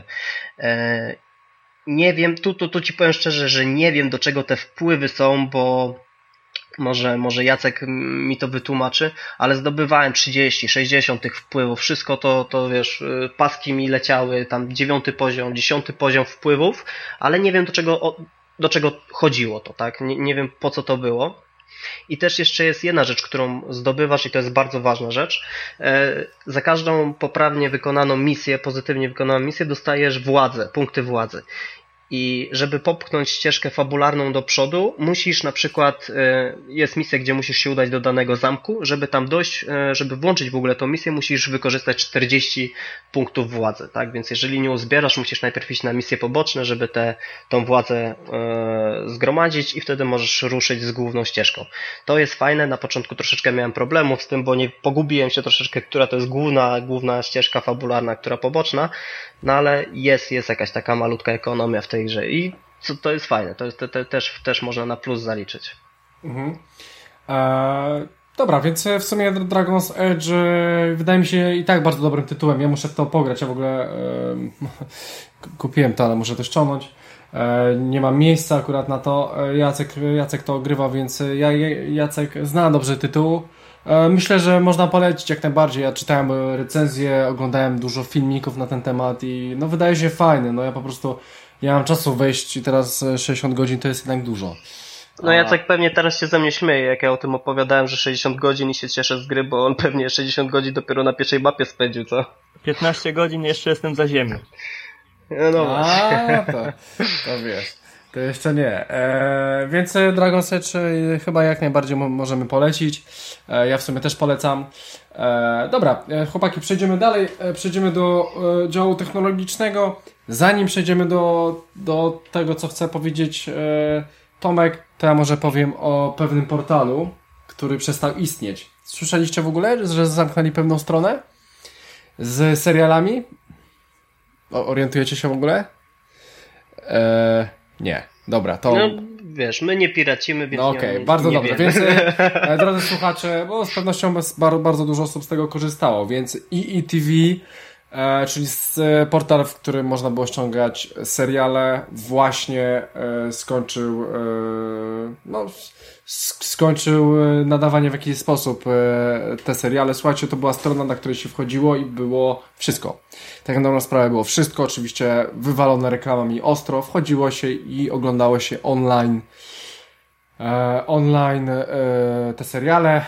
Nie wiem, tu ci powiem szczerze, że nie wiem, do czego te wpływy są, bo może Jacek mi to wytłumaczy, ale zdobywałem 30, 60 tych wpływów, wszystko to wiesz, paski mi leciały, tam 9 poziom, 10 poziom wpływów, ale nie wiem do czego chodziło to, tak? Nie wiem po co to było. I też jeszcze jest jedna rzecz, którą zdobywasz i to jest bardzo ważna rzecz. Za każdą poprawnie wykonaną misję, pozytywnie wykonaną misję dostajesz władzę, punkty władzy. I żeby popchnąć ścieżkę fabularną do przodu, musisz na przykład, jest misja, gdzie musisz się udać do danego zamku, żeby tam dojść, żeby włączyć w ogóle tą misję, musisz wykorzystać 40 punktów władzy, tak? Więc jeżeli nie uzbierasz, musisz najpierw iść na misje poboczne, żeby tą władzę zgromadzić i wtedy możesz ruszyć z główną ścieżką. To jest fajne, na początku troszeczkę miałem problemów z tym, bo pogubiłem się troszeczkę, która to jest główna ścieżka fabularna, która poboczna, no ale jest jakaś taka malutka ekonomia w tej grze i to jest fajne, to jest też można na plus zaliczyć. Dobra, więc w sumie Dragon's Edge wydaje mi się i tak bardzo dobrym tytułem. Ja muszę w to pograć, ja w ogóle kupiłem to, ale muszę to ściągnąć. Nie mam miejsca akurat na to. Jacek to ogrywa, więc Jacek zna dobrze tytuł. Myślę, że można polecić jak najbardziej. Ja czytałem recenzje, oglądałem dużo filmików na ten temat i no wydaje się fajny. No ja po prostu nie mam czasu wejść i teraz 60 godzin to jest jednak dużo. No Jacek pewnie teraz się ze mnie śmieje, jak ja o tym opowiadałem, że 60 godzin i się cieszę z gry, bo on pewnie 60 godzin dopiero na pierwszej mapie spędził, co? 15 godzin jeszcze jestem za ziemią. No właśnie. To wiesz. To jeszcze nie. Więc Dragon's Edge chyba jak najbardziej możemy polecić. Ja w sumie też polecam. Dobra, chłopaki, przejdziemy dalej. Przejdziemy do działu technologicznego. Zanim przejdziemy do tego, co chce powiedzieć Tomek, to ja może powiem o pewnym portalu, który przestał istnieć. Słyszeliście w ogóle, że zamknęli pewną stronę z serialami? Orientujecie się w ogóle? Nie. Dobra, to... No, wiesz, my nie piracimy, więc okej, bardzo nie dobrze. wiemy. Więc, drodzy słuchacze, bo z pewnością bardzo dużo osób z tego korzystało, więc EETV, czyli portal, w którym można było ściągać seriale, właśnie skończył nadawanie w jakiś sposób te seriale. Słuchajcie, to była strona, na której się wchodziło i było wszystko. Tak na dobrą sprawę było wszystko, oczywiście wywalone reklamami ostro, wchodziło się i oglądało się online te seriale.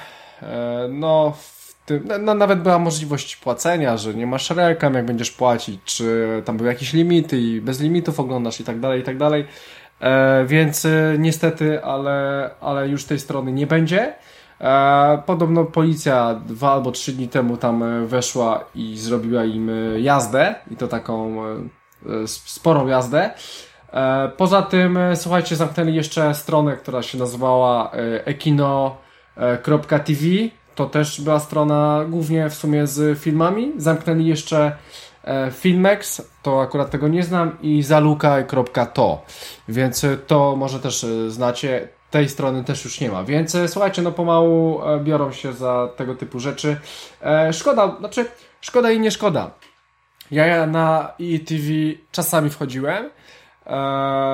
Nawet była możliwość płacenia, że nie masz reklam, jak będziesz płacić, czy tam były jakieś limity i bez limitów oglądasz i tak dalej. Więc niestety, ale już tej strony nie będzie. Podobno policja 2 albo 3 dni temu tam weszła i zrobiła im jazdę i to taką sporą jazdę. Poza tym, słuchajcie, zamknęli jeszcze stronę, która się nazywała ekino.tv. To też była strona głównie w sumie z filmami. Zamknęli jeszcze Filmex, to akurat tego nie znam, i zaluka.to, więc to może też znacie. Tej strony też już nie ma, więc słuchajcie, no pomału biorą się za tego typu rzeczy. Szkoda i nie szkoda. Ja na EETV czasami wchodziłem.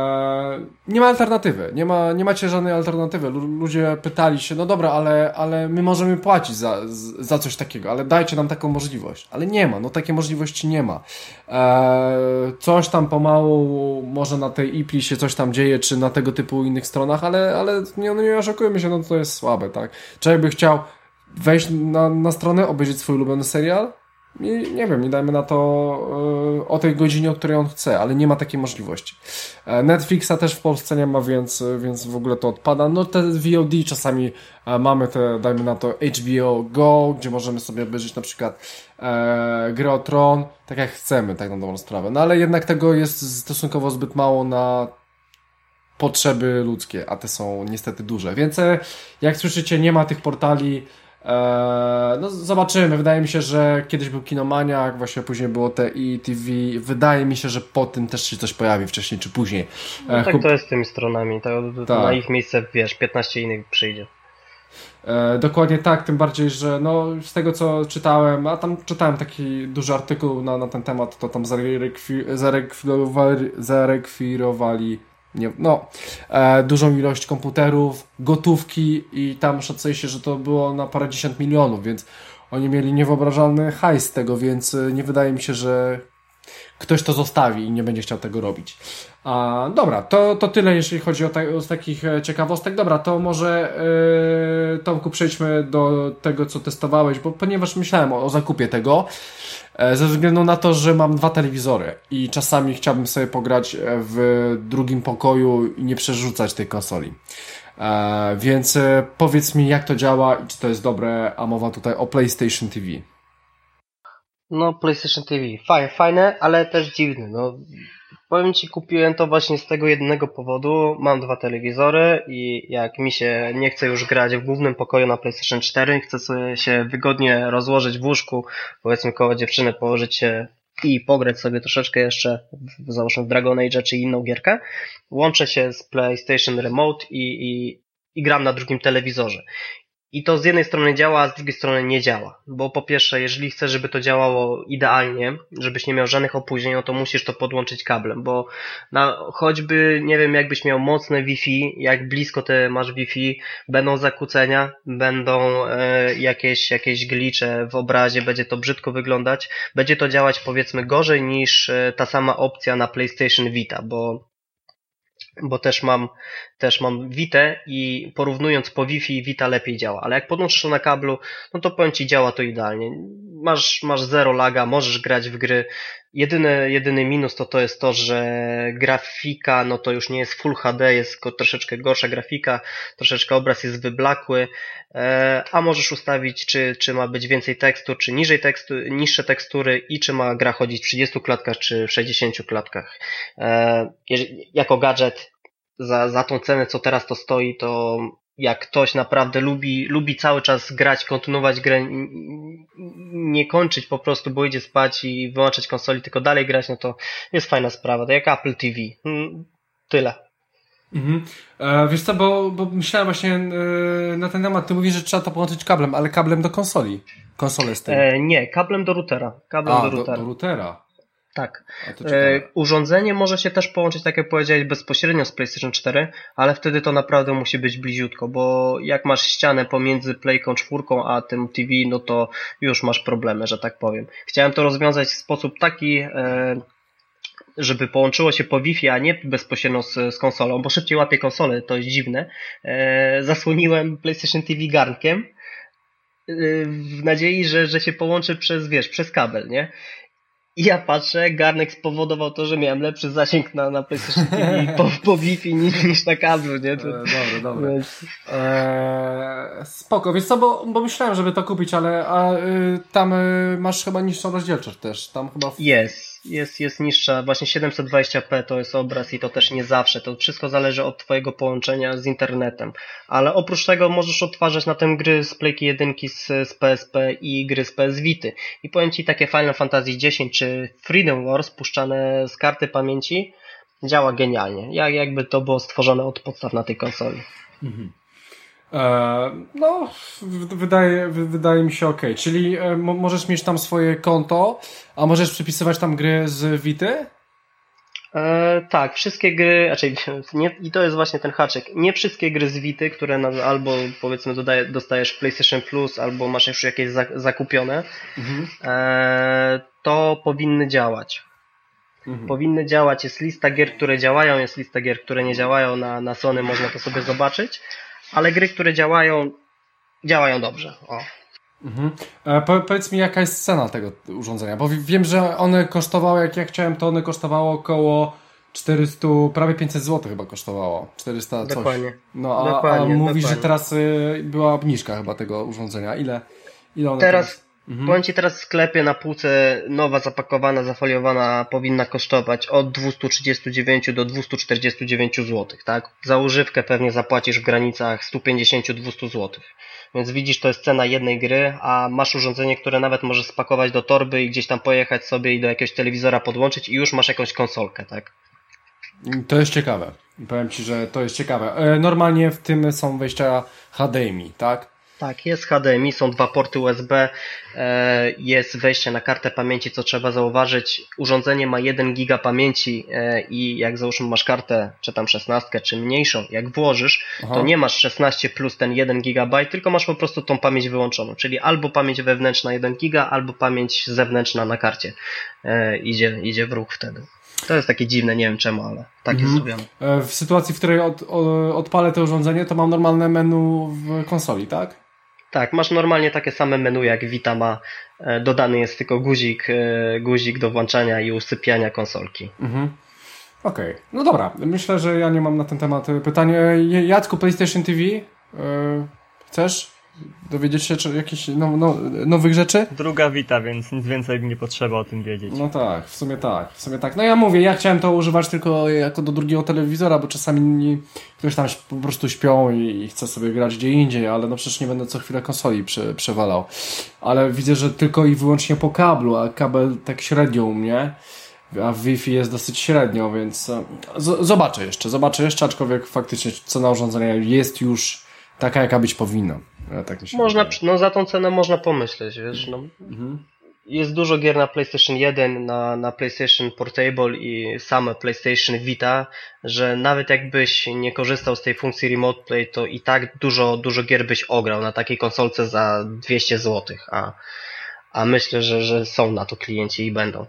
nie ma alternatywy, nie macie żadnej alternatywy. Ludzie pytali się, no dobra, ale my możemy płacić za coś takiego, ale dajcie nam taką możliwość. Ale nie ma, no takiej możliwości nie ma. Coś tam pomału może na tej Ipli się coś tam dzieje, czy na tego typu innych stronach, ale nie oszukujmy się, no to jest słabe, tak? Człowiek by chciał wejść na stronę, obejrzeć swój ulubiony serial i nie wiem, nie dajmy na to o tej godzinie, o której on chce, ale nie ma takiej możliwości. Netflixa też w Polsce nie ma, więc w ogóle to odpada. No te VOD czasami mamy te, dajmy na to HBO Go, gdzie możemy sobie obejrzeć na przykład Grę o Tron, tak jak chcemy, tak na dobrą sprawę. No ale jednak tego jest stosunkowo zbyt mało na potrzeby ludzkie, a te są niestety duże. Więc jak słyszycie, nie ma tych portali. No zobaczymy, wydaje mi się, że kiedyś był Kinomaniak, właśnie później było te ETV, wydaje mi się, że po tym też się coś pojawi wcześniej czy później. No tak to jest z tymi stronami, to na ich miejsce, wiesz, 15 innych przyjdzie. Dokładnie tak, tym bardziej, że no z tego co czytałem, a tam czytałem taki duży artykuł na ten temat, to tam zarekwirowali dużą ilość komputerów, gotówki i tam szacuje się, że to było na parędziesiąt milionów, więc oni mieli niewyobrażalny hajs z tego, więc nie wydaje mi się, że ktoś to zostawi i nie będzie chciał tego robić. Dobra, to tyle, jeśli chodzi o takich ciekawostek. Dobra, to może Tomku, przejdźmy do tego, co testowałeś, ponieważ myślałem o zakupie tego, ze względu na to, że mam 2 telewizory i czasami chciałbym sobie pograć w drugim pokoju i nie przerzucać tej konsoli. Więc powiedz mi, jak to działa i czy to jest dobre, a mowa tutaj o PlayStation TV. No, PlayStation TV, fajne, ale też dziwne. No, powiem Ci, kupiłem to właśnie z tego jednego powodu. Mam 2 telewizory i jak mi się nie chce już grać w głównym pokoju na PlayStation 4, chcę sobie się wygodnie rozłożyć w łóżku, powiedzmy koło dziewczyny, położyć się i pograć sobie troszeczkę jeszcze, załóżmy w Dragon Age czy inną gierkę, łączę się z PlayStation Remote i gram na drugim telewizorze. I to z jednej strony działa, a z drugiej strony nie działa. Bo po pierwsze, jeżeli chcesz, żeby to działało idealnie, żebyś nie miał żadnych opóźnień, no to musisz to podłączyć kablem, bo choćby, nie wiem, jakbyś miał mocne Wi-Fi, jak blisko ty masz Wi-Fi, będą zakłócenia, będą jakieś glitche w obrazie, będzie to brzydko wyglądać, będzie to działać powiedzmy gorzej niż ta sama opcja na PlayStation Vita, bo też mam Vitę i porównując po Wi-Fi Vita lepiej działa, ale jak podłączysz to na kablu, no to powiem Ci, działa to idealnie. Masz zero laga, możesz grać w gry. Jedyny minus to jest to, że grafika, no to już nie jest Full HD, jest troszeczkę gorsza grafika, troszeczkę obraz jest wyblakły, a możesz ustawić, czy ma być więcej tekstur, czy niższe tekstury i czy ma gra chodzić w 30 klatkach, czy w 60 klatkach. Jako gadżet za tą cenę, co teraz to stoi, to jak ktoś naprawdę lubi cały czas grać, kontynuować grę, nie kończyć po prostu, bo idzie spać i wyłączać konsoli, tylko dalej grać, no to jest fajna sprawa, to jak Apple TV. Tyle. Mhm. Wiesz co, bo myślałem właśnie na ten temat, ty mówisz, że trzeba to połączyć kablem, ale kablem do konsoli. Konsolę z tym. Nie, kablem do routera. Do routera. Tak. Urządzenie może się też połączyć, tak jak powiedziałeś, bezpośrednio z PlayStation 4, ale wtedy to naprawdę musi być bliziutko, bo jak masz ścianę pomiędzy Playką 4 a tym TV, no to już masz problemy, że tak powiem. Chciałem to rozwiązać w sposób taki, żeby połączyło się po Wi-Fi, a nie bezpośrednio z konsolą, bo szybciej łapie konsolę, to jest dziwne. Zasłoniłem PlayStation TV garnkiem w nadziei, że się połączy przez kabel, nie? I ja patrzę, garnek spowodował to, że miałem lepszy zasięg na PlayStation TV po Wi-Fi niż na kablu, nie? Dobra. Spoko, wiesz co, bo myślałem, żeby to kupić, ale tam masz chyba niższą rozdzielczość też, tam chyba... Jest niższa, właśnie 720p to jest obraz i to też nie zawsze, to wszystko zależy od twojego połączenia z internetem, ale oprócz tego możesz odtwarzać na tym gry z Playki 1 z PSP i gry z PS Vity i powiem Ci, takie Final Fantasy X czy Freedom Wars puszczane z karty pamięci działa genialnie, jakby to było stworzone od podstaw na tej konsoli. Mhm. No, wydaje mi się okej. Czyli możesz mieć tam swoje konto, a możesz przypisywać tam gry z Vity? Tak, wszystkie gry, nie, i to jest właśnie ten haczyk, nie wszystkie gry z Vity, które albo powiedzmy dostajesz w PlayStation Plus, albo masz już jakieś zakupione, to powinny działać. Powinny działać, jest lista gier, które działają, jest lista gier, które nie działają, na Sony można to sobie zobaczyć, ale gry, które działają dobrze. O. Powiedz mi, jaka jest cena tego urządzenia, bo wiem, że one kosztowały, jak ja chciałem, to one kosztowało około 400, prawie 500 zł chyba kosztowało, 400 coś. Dokładnie. No, a mówisz, że teraz była obniżka chyba tego urządzenia. Ile one teraz? Powiem Ci, teraz w sklepie na półce nowa, zapakowana, zafoliowana powinna kosztować od 239 do 249 zł, tak? Za używkę pewnie zapłacisz w granicach 150-200 zł. Więc widzisz, to jest cena jednej gry, a masz urządzenie, które nawet możesz spakować do torby i gdzieś tam pojechać sobie i do jakiegoś telewizora podłączyć i już masz jakąś konsolkę, tak? To jest ciekawe. Powiem Ci, że to jest ciekawe. Normalnie w tym są wejścia HDMI, tak? Tak, jest HDMI, są 2 porty USB, jest wejście na kartę pamięci, co trzeba zauważyć. Urządzenie ma 1 giga pamięci i jak załóżmy masz kartę, czy tam 16, czy mniejszą, jak włożysz, to nie masz 16 plus ten 1 GB, tylko masz po prostu tą pamięć wyłączoną, czyli albo pamięć wewnętrzna 1 giga, albo pamięć zewnętrzna na karcie idzie w ruch wtedy. To jest takie dziwne, nie wiem czemu, ale tak jest zrobione. W sytuacji, w której odpalę to urządzenie, to mam normalne menu w konsoli, tak? Tak, masz normalnie takie same menu jak Vita ma, dodany jest tylko guzik do włączania i usypiania konsolki. Okej. No dobra, myślę, że ja nie mam na ten temat pytania. Jacku, PlayStation TV, chcesz dowiedzieć się jakichś nowych rzeczy? Druga Vita, więc nic więcej mi nie potrzeba o tym wiedzieć. No tak, w sumie tak. No ja mówię, ja chciałem to używać tylko jako do drugiego telewizora, bo czasami ktoś tam po prostu śpią i chce sobie grać gdzie indziej, ale no przecież nie będę co chwilę konsoli przewalał. Ale widzę, że tylko i wyłącznie po kablu, a kabel tak średnio u mnie, a w Wi-Fi jest dosyć średnio, więc zobaczę jeszcze, aczkolwiek faktycznie cena urządzenia jest już taka, jaka być powinna. Tak mi się wydaje. Za tą cenę można pomyśleć, wiesz, no. Jest dużo gier na PlayStation 1, na PlayStation Portable i same PlayStation Vita, że nawet jakbyś nie korzystał z tej funkcji Remote Play, to i tak dużo gier byś ograł na takiej konsolce za 200 zł, a myślę, że są na to klienci i będą.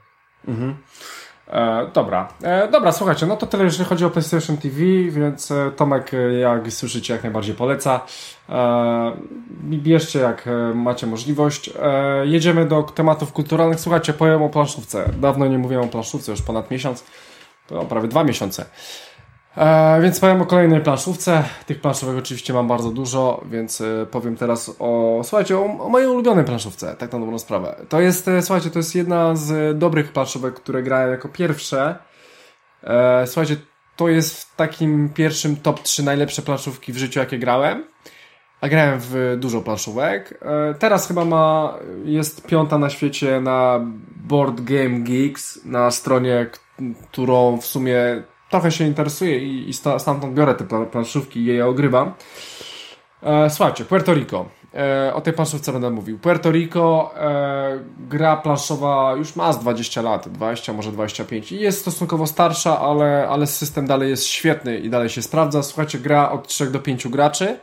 Dobra, słuchajcie, no to tyle, jeżeli chodzi o PlayStation TV, więc Tomek, jak słyszycie, jak najbardziej poleca. Bierzcie, jak macie możliwość. Jedziemy do tematów kulturalnych. Słuchajcie, powiem o planszówce. Dawno nie mówiłem o planszówce, już ponad miesiąc, to prawie 2 miesiące. Więc powiem o kolejnej planszówce. Tych planszówek oczywiście mam bardzo dużo, więc powiem teraz o mojej ulubionej planszówce, tak na dobrą sprawę. To jest, słuchajcie, to jest jedna z dobrych planszówek, które grałem jako pierwsze. Słuchajcie, to jest w takim pierwszym top 3 najlepsze planszówki w życiu, jakie grałem. A grałem w dużo planszówek. Teraz chyba jest 5. na świecie na Board Game Geeks, na stronie, którą w sumie trochę się interesuję i stamtąd biorę te planszówki i je ogrywam. Słuchajcie, Puerto Rico. O tej planszówce będę mówił. Puerto Rico, gra planszowa już ma z 20 lat, 20, może 25 i jest stosunkowo starsza, ale system dalej jest świetny i dalej się sprawdza. Słuchajcie, gra od 3 do 5 graczy.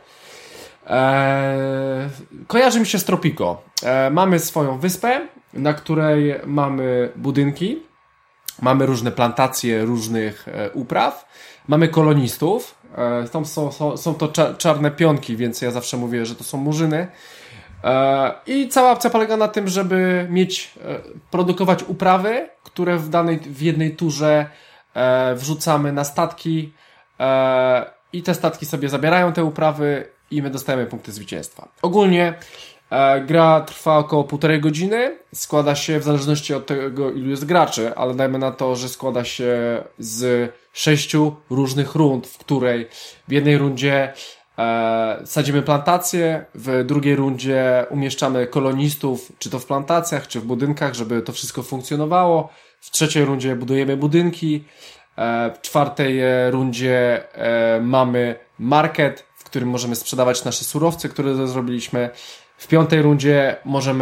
Kojarzy mi się z Tropico. Mamy swoją wyspę, na której mamy budynki. Mamy różne plantacje różnych upraw. Mamy kolonistów. Tam są to czarne pionki, więc ja zawsze mówię, że to są murzyny. I cała akcja polega na tym, żeby produkować uprawy, które w jednej turze wrzucamy na statki i te statki sobie zabierają te uprawy i my dostajemy punkty zwycięstwa. Ogólnie gra trwa około 1,5 godziny, składa się w zależności od tego, ilu jest graczy, ale dajmy na to, że składa się z 6 różnych rund, w której w jednej rundzie sadzimy plantacje, w drugiej rundzie umieszczamy kolonistów, czy to w plantacjach, czy w budynkach, żeby to wszystko funkcjonowało, w trzeciej rundzie budujemy budynki, w czwartej rundzie mamy market, w którym możemy sprzedawać nasze surowce, które zrobiliśmy. W 5. rundzie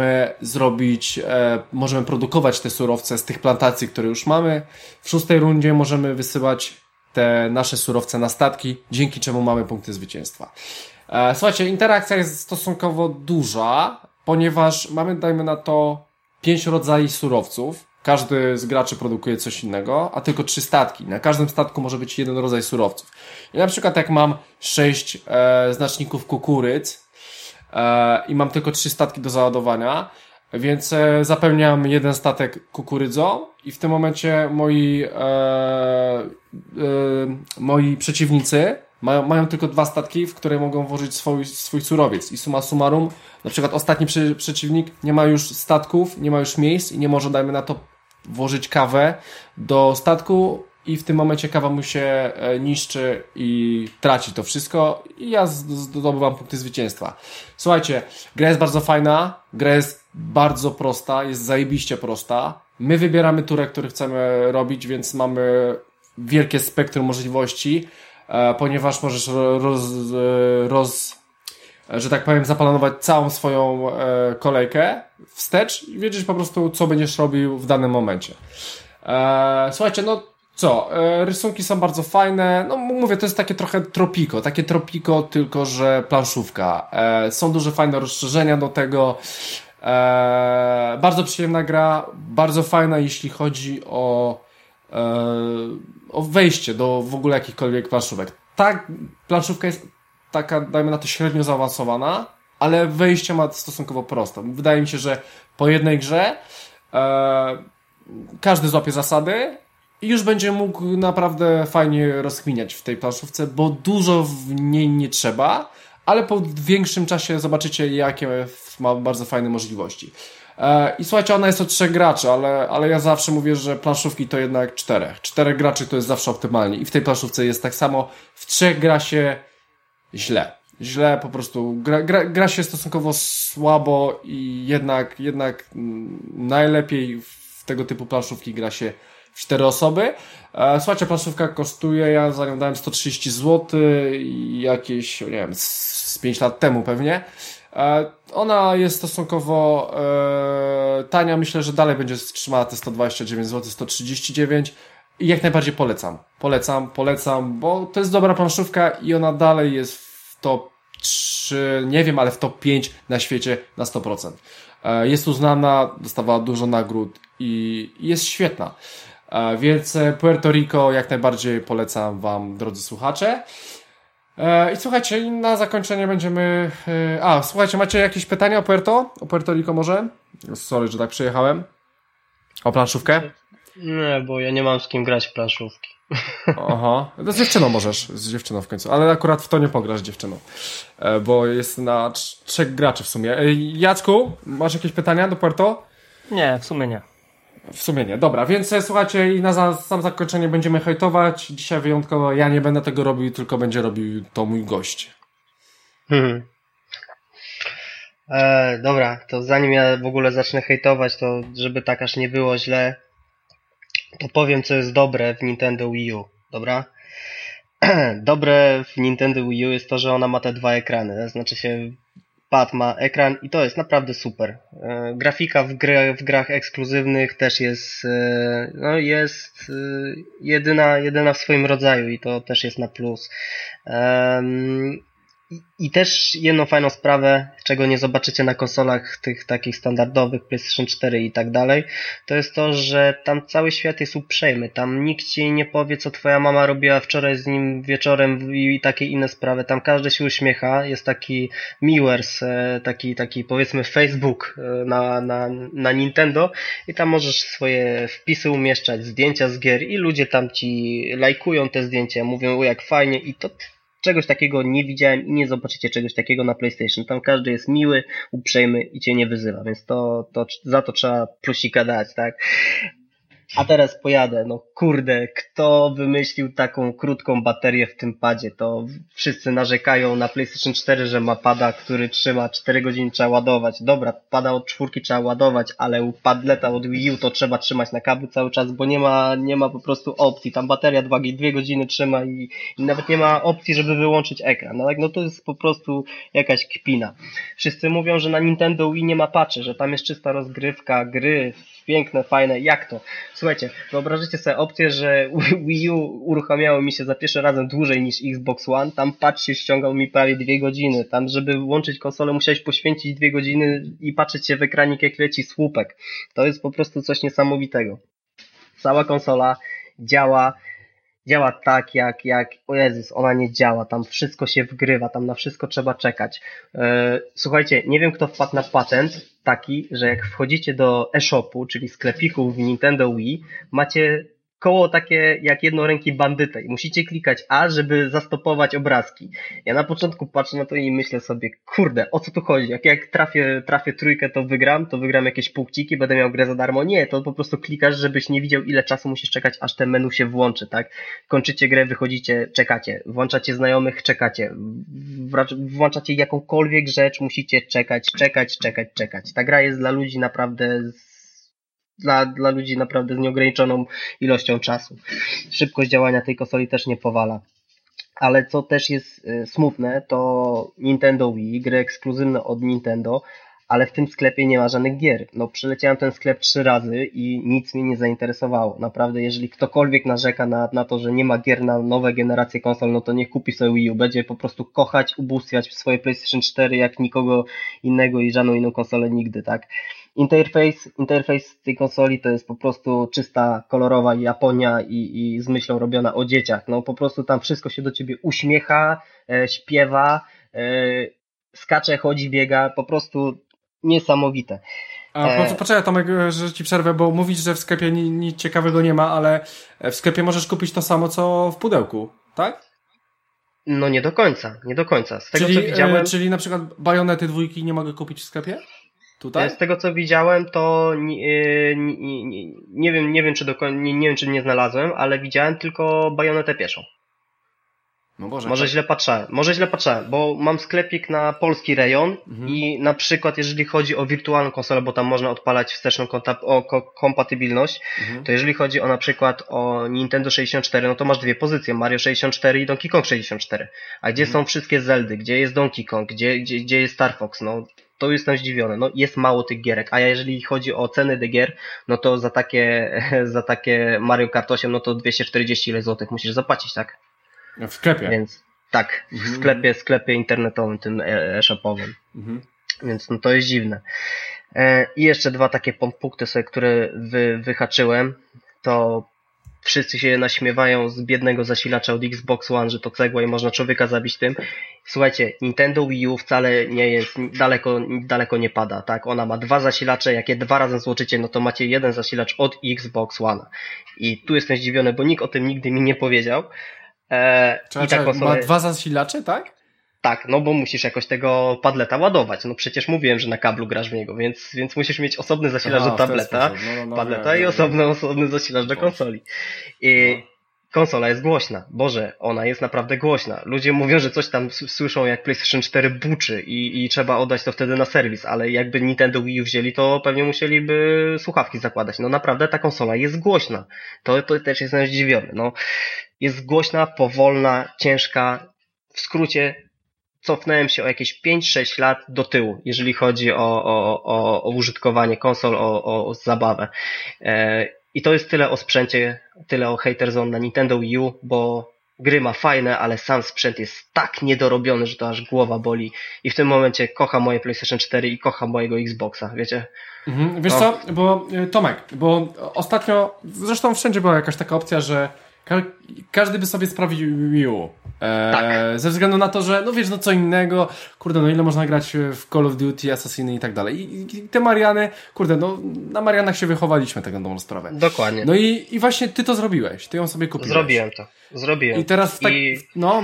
możemy produkować te surowce z tych plantacji, które już mamy. W 6. rundzie możemy wysyłać te nasze surowce na statki, dzięki czemu mamy punkty zwycięstwa. Słuchajcie, interakcja jest stosunkowo duża, ponieważ mamy, dajmy na to, 5 rodzajów surowców. Każdy z graczy produkuje coś innego, a tylko 3 statki. Na każdym statku może być 1 rodzaj surowców. I na przykład jak mam 6 znaczników kukurydz i mam tylko 3 statki do załadowania, więc zapełniam 1 statek kukurydzą i w tym momencie moi przeciwnicy mają tylko 2 statki, w które mogą włożyć swój surowiec. I summa summarum, na przykład ostatni przeciwnik nie ma już statków, nie ma już miejsc i nie może, dajmy na to, włożyć kawę do statku i w tym momencie kawa mu się niszczy i traci to wszystko i ja zdobywam punkty zwycięstwa. Słuchajcie, gra jest bardzo fajna, gra jest bardzo prosta, jest zajebiście prosta. My wybieramy turę, który chcemy robić, więc mamy wielkie spektrum możliwości, ponieważ możesz że tak powiem, zaplanować całą swoją kolejkę wstecz i wiedzieć po prostu, co będziesz robił w danym momencie. Słuchajcie, no co, rysunki są bardzo fajne, no mówię, to jest takie trochę Tropico, tylko że planszówka. Są duże fajne rozszerzenia do tego. Bardzo przyjemna gra, bardzo fajna, jeśli chodzi o wejście do w ogóle jakichkolwiek planszówek. Ta planszówka jest taka, dajmy na to, średnio zaawansowana, ale wejście ma stosunkowo prosto. Wydaje mi się, że po jednej grze każdy złapie zasady i już będzie mógł naprawdę fajnie rozkminiać w tej planszówce, bo dużo w niej nie trzeba, ale po większym czasie zobaczycie, jakie ma bardzo fajne możliwości. I słuchajcie, ona jest od 3 graczy, ale ja zawsze mówię, że planszówki to jednak 4. 4 graczy to jest zawsze optymalnie i w tej planszówce jest tak samo. W 3 gra się źle po prostu. Gra się stosunkowo słabo i jednak najlepiej w tego typu planszówki gra się w 4 osoby. Słuchajcie, planszówka kosztuje, ja za nią dałem 130 zł i jakieś, nie wiem, z 5 lat temu pewnie. Ona jest stosunkowo tania, myślę, że dalej będzie trzymała te 129 zł, 139 i jak najbardziej polecam, bo to jest dobra planszówka i ona dalej jest w top 3, nie wiem, ale w top 5 na świecie na 100%. Jest uznana, dostawała dużo nagród i jest świetna. Więc Puerto Rico jak najbardziej polecam wam, drodzy słuchacze. I słuchajcie, na zakończenie będziemy... słuchajcie, macie jakieś pytania o Puerto? O Puerto Rico może? Sorry, że tak przyjechałem. O planszówkę? Nie, bo ja nie mam z kim grać w planszówki. Aha, z dziewczyną możesz, z dziewczyną w końcu, ale akurat w to nie pograsz z dziewczyną, bo jest na 3 graczy w sumie. Jacku, masz jakieś pytania do Puerto? Nie, w sumie nie. W sumie nie. Dobra, więc słuchajcie, i na sam zakończenie będziemy hejtować. Dzisiaj wyjątkowo ja nie będę tego robił, tylko będzie robił to mój gość. Dobra, to zanim ja w ogóle zacznę hejtować, to żeby tak aż nie było źle, to powiem, co jest dobre w Nintendo Wii U, dobra? Dobre w Nintendo Wii U jest to, że ona ma te 2 ekrany, znaczy się pad ma ekran i to jest naprawdę super. Grafika w grach ekskluzywnych też jest, jedyna w swoim rodzaju i to też jest na plus. I też jedną fajną sprawę, czego nie zobaczycie na konsolach tych takich standardowych, PlayStation 4 i tak dalej, to jest to, że tam cały świat jest uprzejmy. Tam nikt ci nie powie, co twoja mama robiła wczoraj z nim wieczorem i takie inne sprawy. Tam każdy się uśmiecha. Jest taki Miiverse, taki powiedzmy Facebook na Nintendo i tam możesz swoje wpisy umieszczać, zdjęcia z gier i ludzie tam ci lajkują te zdjęcia, mówią, o jak fajnie i to... Czegoś takiego nie widziałem i nie zobaczycie czegoś takiego na PlayStation. Tam każdy jest miły, uprzejmy i cię nie wyzywa, więc to za to trzeba plusika dać, tak? a teraz pojadę. No kurde, kto wymyślił taką krótką baterię w tym padzie? To wszyscy narzekają na PlayStation 4, że ma pada, który trzyma 4 godziny, trzeba ładować. Dobra, pada od 4 trzeba ładować, ale u padleta od Wii U to trzeba trzymać na kablu cały czas, bo nie ma po prostu opcji. Tam bateria 2 godziny trzyma i nawet nie ma opcji, żeby wyłączyć ekran. No to jest po prostu jakaś kpina. Wszyscy mówią, że na Nintendo Wii nie ma patchy, że tam jest czysta rozgrywka, gry, piękne, fajne. Jak to? Słuchajcie, wyobraźcie sobie opcję, że Wii U uruchamiało mi się za pierwszym razem dłużej niż Xbox One. Tam patch się ściągał mi prawie 2 godziny. Tam, żeby włączyć konsolę, musiałeś poświęcić 2 godziny i patrzeć się w ekranik, jak leci słupek. To jest po prostu coś niesamowitego. Cała konsola działa tak, jak, o Jezus, ona nie działa, tam wszystko się wgrywa, tam na wszystko trzeba czekać. Słuchajcie, nie wiem kto wpadł na patent taki, że jak wchodzicie do eShopu, czyli sklepików w Nintendo Wii, macie koło takie jak jednoręki bandyta i musicie klikać A, żeby zastopować obrazki. Ja na początku patrzę na to i myślę sobie, kurde, o co tu chodzi? Jak trafię trójkę, to wygram jakieś punkciki, będę miał grę za darmo. Nie, to po prostu klikasz, żebyś nie widział ile czasu musisz czekać, aż te menu się włączy, tak? Kończycie grę, wychodzicie, czekacie, włączacie znajomych, czekacie, włączacie jakąkolwiek rzecz, musicie czekać. Ta gra jest dla ludzi naprawdę dla ludzi naprawdę z nieograniczoną ilością czasu. Szybkość działania tej konsoli też nie powala. Ale co też jest smutne, to Nintendo Wii, gry ekskluzywne od Nintendo, ale w tym sklepie nie ma żadnych gier. No przeleciałem ten sklep 3 razy i nic mnie nie zainteresowało. Naprawdę, jeżeli ktokolwiek narzeka na to, że nie ma gier na nowe generacje konsol, no to niech kupi sobie Wii U. Będzie po prostu kochać, ubóstwiać swoje PlayStation 4 jak nikogo innego i żadną inną konsolę nigdy, tak? Interfejs tej konsoli to jest po prostu czysta, kolorowa Japonia i z myślą robiona o dzieciach. No po prostu tam wszystko się do ciebie uśmiecha, śpiewa, skacze, chodzi, biega, po prostu niesamowite. Poczekaj Tomek, że ci przerwę, bo mówisz, że w sklepie nic ciekawego nie ma, ale w sklepie możesz kupić to samo, co w pudełku, tak? No nie do końca. Z tego co widziałem... Czyli na przykład Bajonety 2 nie mogę kupić w sklepie? Tutaj? Z tego co widziałem, to nie wiem czy nie znalazłem, ale widziałem tylko Bajonetę pierwszą. No Boże, Może źle patrzałem, bo mam sklepik na polski rejon i na przykład jeżeli chodzi o wirtualną konsolę, bo tam można odpalać wsteczną kompatybilność, to jeżeli chodzi o na przykład o Nintendo 64, no to masz dwie pozycje, Mario 64 i Donkey Kong 64. A gdzie są wszystkie Zeldy? Gdzie jest Donkey Kong? Gdzie jest Star Fox? No to jestem zdziwiony. No jest mało tych gierek, a jeżeli chodzi o ceny tych gier, no to za takie Mario Kart 8, no to 240 ile złotych musisz zapłacić, tak? W sklepie. Więc tak, w sklepie internetowym, tym e-shopowym. Więc no to jest dziwne. I jeszcze dwa takie punkty sobie, które wyhaczyłem, to wszyscy się naśmiewają z biednego zasilacza od Xbox One, że to cegła i można człowieka zabić tym. Słuchajcie, Nintendo Wii U wcale nie jest, daleko nie pada, tak? Ona ma 2 zasilacze, jak je 2 razy złączycie, no to macie 1 zasilacz od Xbox One. I tu jestem zdziwiony, bo nikt o tym nigdy mi nie powiedział. Ma 2 zasilacze, tak? Tak, no bo musisz jakoś tego padleta ładować. No przecież mówiłem, że na kablu grasz w niego, więc musisz mieć osobny zasilacz do tableta, padleta i osobny zasilacz do konsoli. I konsola jest głośna. Boże, ona jest naprawdę głośna. Ludzie mówią, że coś tam słyszą, jak PlayStation 4 buczy i trzeba oddać to wtedy na serwis, ale jakby Nintendo Wii U wzięli, to pewnie musieliby słuchawki zakładać. No naprawdę ta konsola jest głośna. To też jestem zdziwiony. No, jest głośna, powolna, ciężka. W skrócie cofnąłem się o jakieś 5-6 lat do tyłu, jeżeli chodzi o użytkowanie konsol, o zabawę. I to jest tyle o sprzęcie, tyle o Hater Zone na Nintendo Wii U, bo gry ma fajne, ale sam sprzęt jest tak niedorobiony, że to aż głowa boli. I w tym momencie kocham moje PlayStation 4 i kocham mojego Xboxa, wiecie? Wiesz co, bo Tomek, bo ostatnio, zresztą wszędzie była jakaś taka opcja, że każdy by sobie sprawił Wii U. Tak. Ze względu na to, że no wiesz, no co innego, kurde, no ile można grać w Call of Duty, Assassiny i tak dalej. I te Mariany, kurde, no na Marianach się wychowaliśmy, tak na sprawę. Dokładnie. No i właśnie ty to zrobiłeś, ty ją sobie kupiłeś. Zrobiłem. I teraz tak, No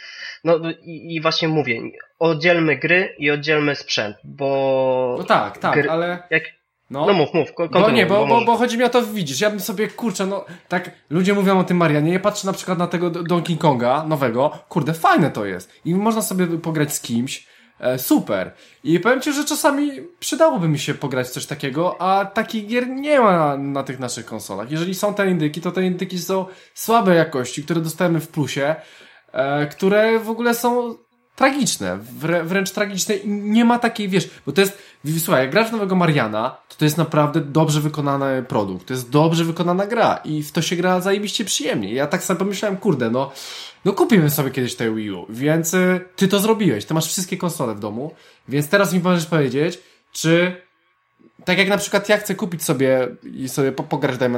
i właśnie mówię, oddzielmy gry i oddzielmy sprzęt, bo... No tak, ale... No mów, Bo nie, bo chodzi mi o to, widzisz, ja bym sobie, kurczę, no, tak, ludzie mówią o tym Marianie, ja patrzę na przykład na tego Donkey Konga nowego, kurde, fajne to jest. I można sobie pograć z kimś, super. I powiem ci, że czasami przydałoby mi się pograć w coś takiego, a takich gier nie ma na tych naszych konsolach. Jeżeli są te indyki, to te indyki są słabej jakości, które dostajemy w plusie, które w ogóle są tragiczne, wręcz tragiczne i nie ma takiej, wiesz, bo to jest, słuchaj, jak grasz w nowego Mariana, to jest naprawdę dobrze wykonany produkt, to jest dobrze wykonana gra i w to się gra zajebiście przyjemnie. Ja tak sobie pomyślałem, kurde, no kupimy sobie kiedyś te Wii U, więc ty to zrobiłeś, ty masz wszystkie konsole w domu, więc teraz mi możesz powiedzieć, czy tak jak na przykład ja chcę kupić sobie i sobie pograć, dajmy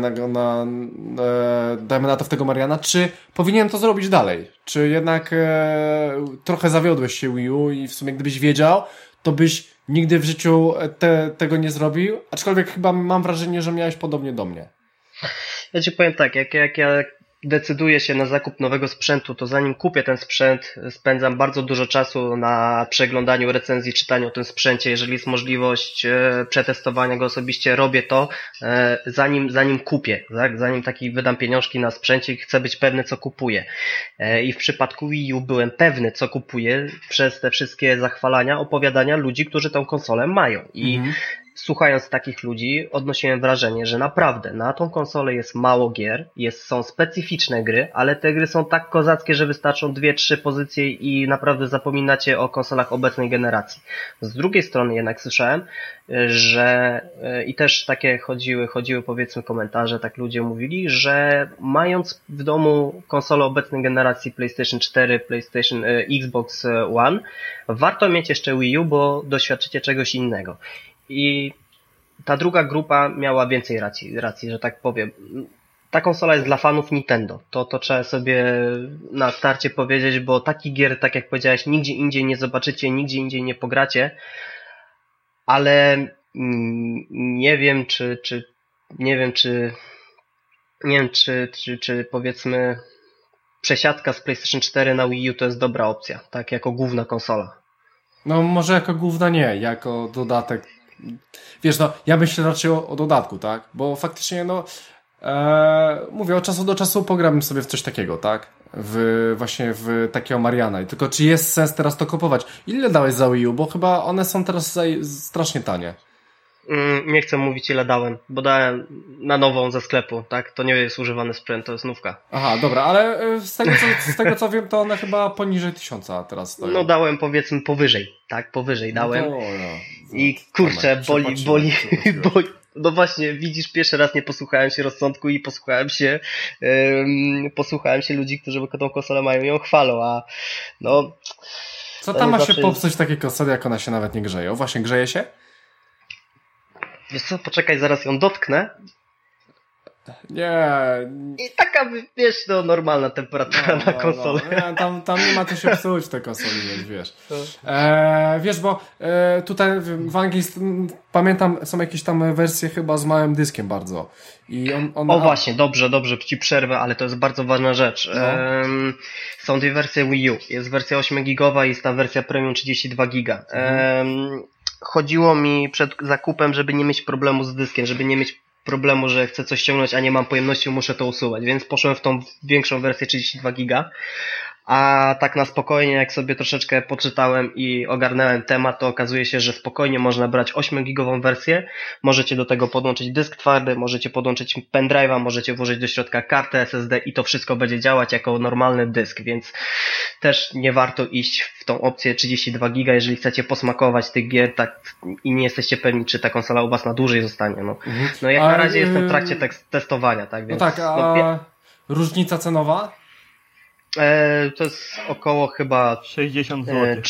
na to w tego Mariana, czy powinienem to zrobić dalej? Czy jednak trochę zawiodłeś się Wii U i w sumie gdybyś wiedział, to byś nigdy w życiu tego nie zrobił? Aczkolwiek chyba mam wrażenie, że miałeś podobnie do mnie. Ja ci powiem tak, jak ja decyduję się na zakup nowego sprzętu, to zanim kupię ten sprzęt, spędzam bardzo dużo czasu na przeglądaniu recenzji, czytaniu o tym sprzęcie. Jeżeli jest możliwość przetestowania go osobiście, robię to, zanim kupię, tak? Zanim wydam pieniążki na sprzęcie i chcę być pewny, co kupuję. I w przypadku Wii U byłem pewny, co kupuję przez te wszystkie zachwalania, opowiadania ludzi, którzy tą konsolę mają. I słuchając takich ludzi, odnosiłem wrażenie, że naprawdę na tą konsolę jest mało gier, są specyficzne gry, ale te gry są tak kozackie, że wystarczą 2-3 pozycje i naprawdę zapominacie o konsolach obecnej generacji. Z drugiej strony jednak słyszałem, że i też takie chodziły powiedzmy komentarze, tak ludzie mówili, że mając w domu konsolę obecnej generacji PlayStation 4, PlayStation Xbox One, warto mieć jeszcze Wii U, bo doświadczycie czegoś innego. I ta druga grupa miała więcej racji, że tak powiem. Ta konsola jest dla fanów Nintendo. To trzeba sobie na starcie powiedzieć, bo takich gier, tak jak powiedziałeś, nigdzie indziej nie zobaczycie, nigdzie indziej nie pogracie. Ale nie wiem, czy powiedzmy przesiadka z PlayStation 4 na Wii U to jest dobra opcja, tak jako główna konsola. No może jako główna nie, jako dodatek. Wiesz, no, ja myślę raczej o dodatku, tak? Bo faktycznie, mówię, od czasu do czasu pogram sobie w coś takiego, tak? Właśnie w takiego Mariana. I tylko czy jest sens teraz to kupować? Ile dałeś za Wii U? Bo chyba one są teraz strasznie tanie. Nie chcę mówić ile dałem, bo dałem na nową ze sklepu, tak? To nie jest używany sprzęt, to jest nówka. Aha, dobra, ale z tego co wiem, to one chyba poniżej 1000 teraz stoją. No dałem powiedzmy powyżej, tak? Powyżej dałem. No, I kurczę, boli. No właśnie, widzisz, pierwszy raz nie posłuchałem się rozsądku i posłuchałem się ludzi, którzy tą konsolę mają i ją chwalą, a no... Co tam ma się popsuć w takiej konsoli, jak ona się nawet nie grzeje? O, właśnie, grzeje się? Wiesz co, poczekaj, zaraz ją dotknę. Nie. I taka, wiesz, no normalna temperatura na konsolę. No. Tam nie ma co się psuć w tej konsoli, więc wiesz. Wiesz, bo tutaj w Anglii pamiętam, są jakieś tam wersje chyba z małym dyskiem bardzo. I właśnie, dobrze ci przerwę, ale to jest bardzo ważna rzecz. No. Są dwie wersje Wii U. Jest wersja 8-gigowa i jest ta wersja premium 32 giga. Chodziło mi przed zakupem, żeby nie mieć problemu z dyskiem, żeby nie mieć problemu, że chcę coś ściągnąć, a nie mam pojemności, muszę to usuwać, więc poszłem w tą większą wersję 32 giga, a tak na spokojnie, jak sobie troszeczkę poczytałem i ogarnąłem temat, to okazuje się, że spokojnie można brać 8-gigową wersję, możecie do tego podłączyć dysk twardy, możecie podłączyć pendrive'a, możecie włożyć do środka kartę SSD i to wszystko będzie działać jako normalny dysk, więc też nie warto iść w tą opcję 32 giga, jeżeli chcecie posmakować tych gier tak, i nie jesteście pewni, czy ta konsola u was na dłużej zostanie. No jak na razie jestem w trakcie testowania, tak więc... No tak, a różnica cenowa? To jest około chyba 60 zł.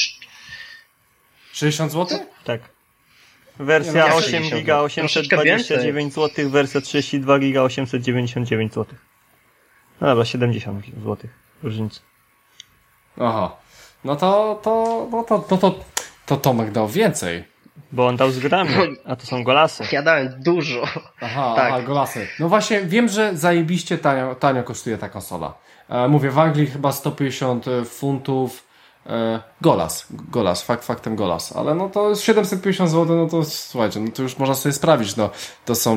60 zł? Tak. Wersja 8 giga 829 zł, wersja 32 giga 899 zł. No dobra, 70 zł różnicy. Aha. No to Tomek dał więcej. Bo on dał z grami, a to są golasy. Ja dałem dużo. Aha, golasy. No właśnie, wiem, że zajebiście tanio kosztuje ta konsola. Mówię, w Anglii chyba 150 funtów, Golas, faktem Golas, ale no to jest 750 zł, no to słuchajcie, no to już można sobie sprawić, no to są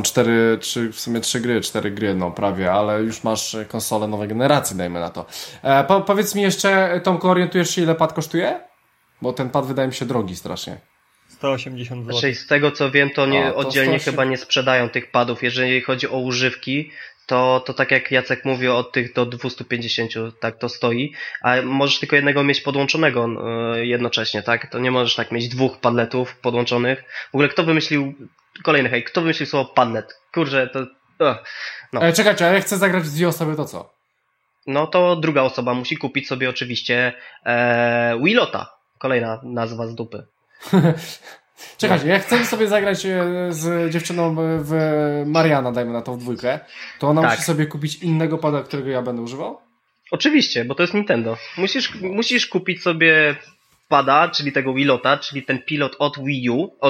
4 gry, no prawie, ale już masz konsolę nowej generacji, dajmy na to. Powiedz mi jeszcze, Tomku, orientujesz się, ile pad kosztuje? Bo ten pad wydaje mi się drogi strasznie. 180 zł. Znaczy, z tego co wiem, to oddzielnie 180. chyba nie sprzedają tych padów. Jeżeli chodzi o używki, to tak jak Jacek mówi, od tych do 250 tak to stoi, a możesz tylko jednego mieć podłączonego jednocześnie, tak? To nie możesz tak mieć 2 padletów podłączonych. W ogóle kolejny hej, kto wymyślił słowo padlet? Kurczę, to... No. Czekajcie, a jak chcę zagrać w 2 osoby, to co? No to druga osoba musi kupić sobie oczywiście Wilota. Kolejna nazwa z dupy. Czekajcie, jak chcę sobie zagrać z dziewczyną w Mariana, dajmy na to w 2, to ona Tak. musi sobie kupić innego pada, którego ja będę używał? Oczywiście, bo to jest Nintendo. Musisz kupić sobie pada, czyli tego Wilota, czyli ten pilot od Wii,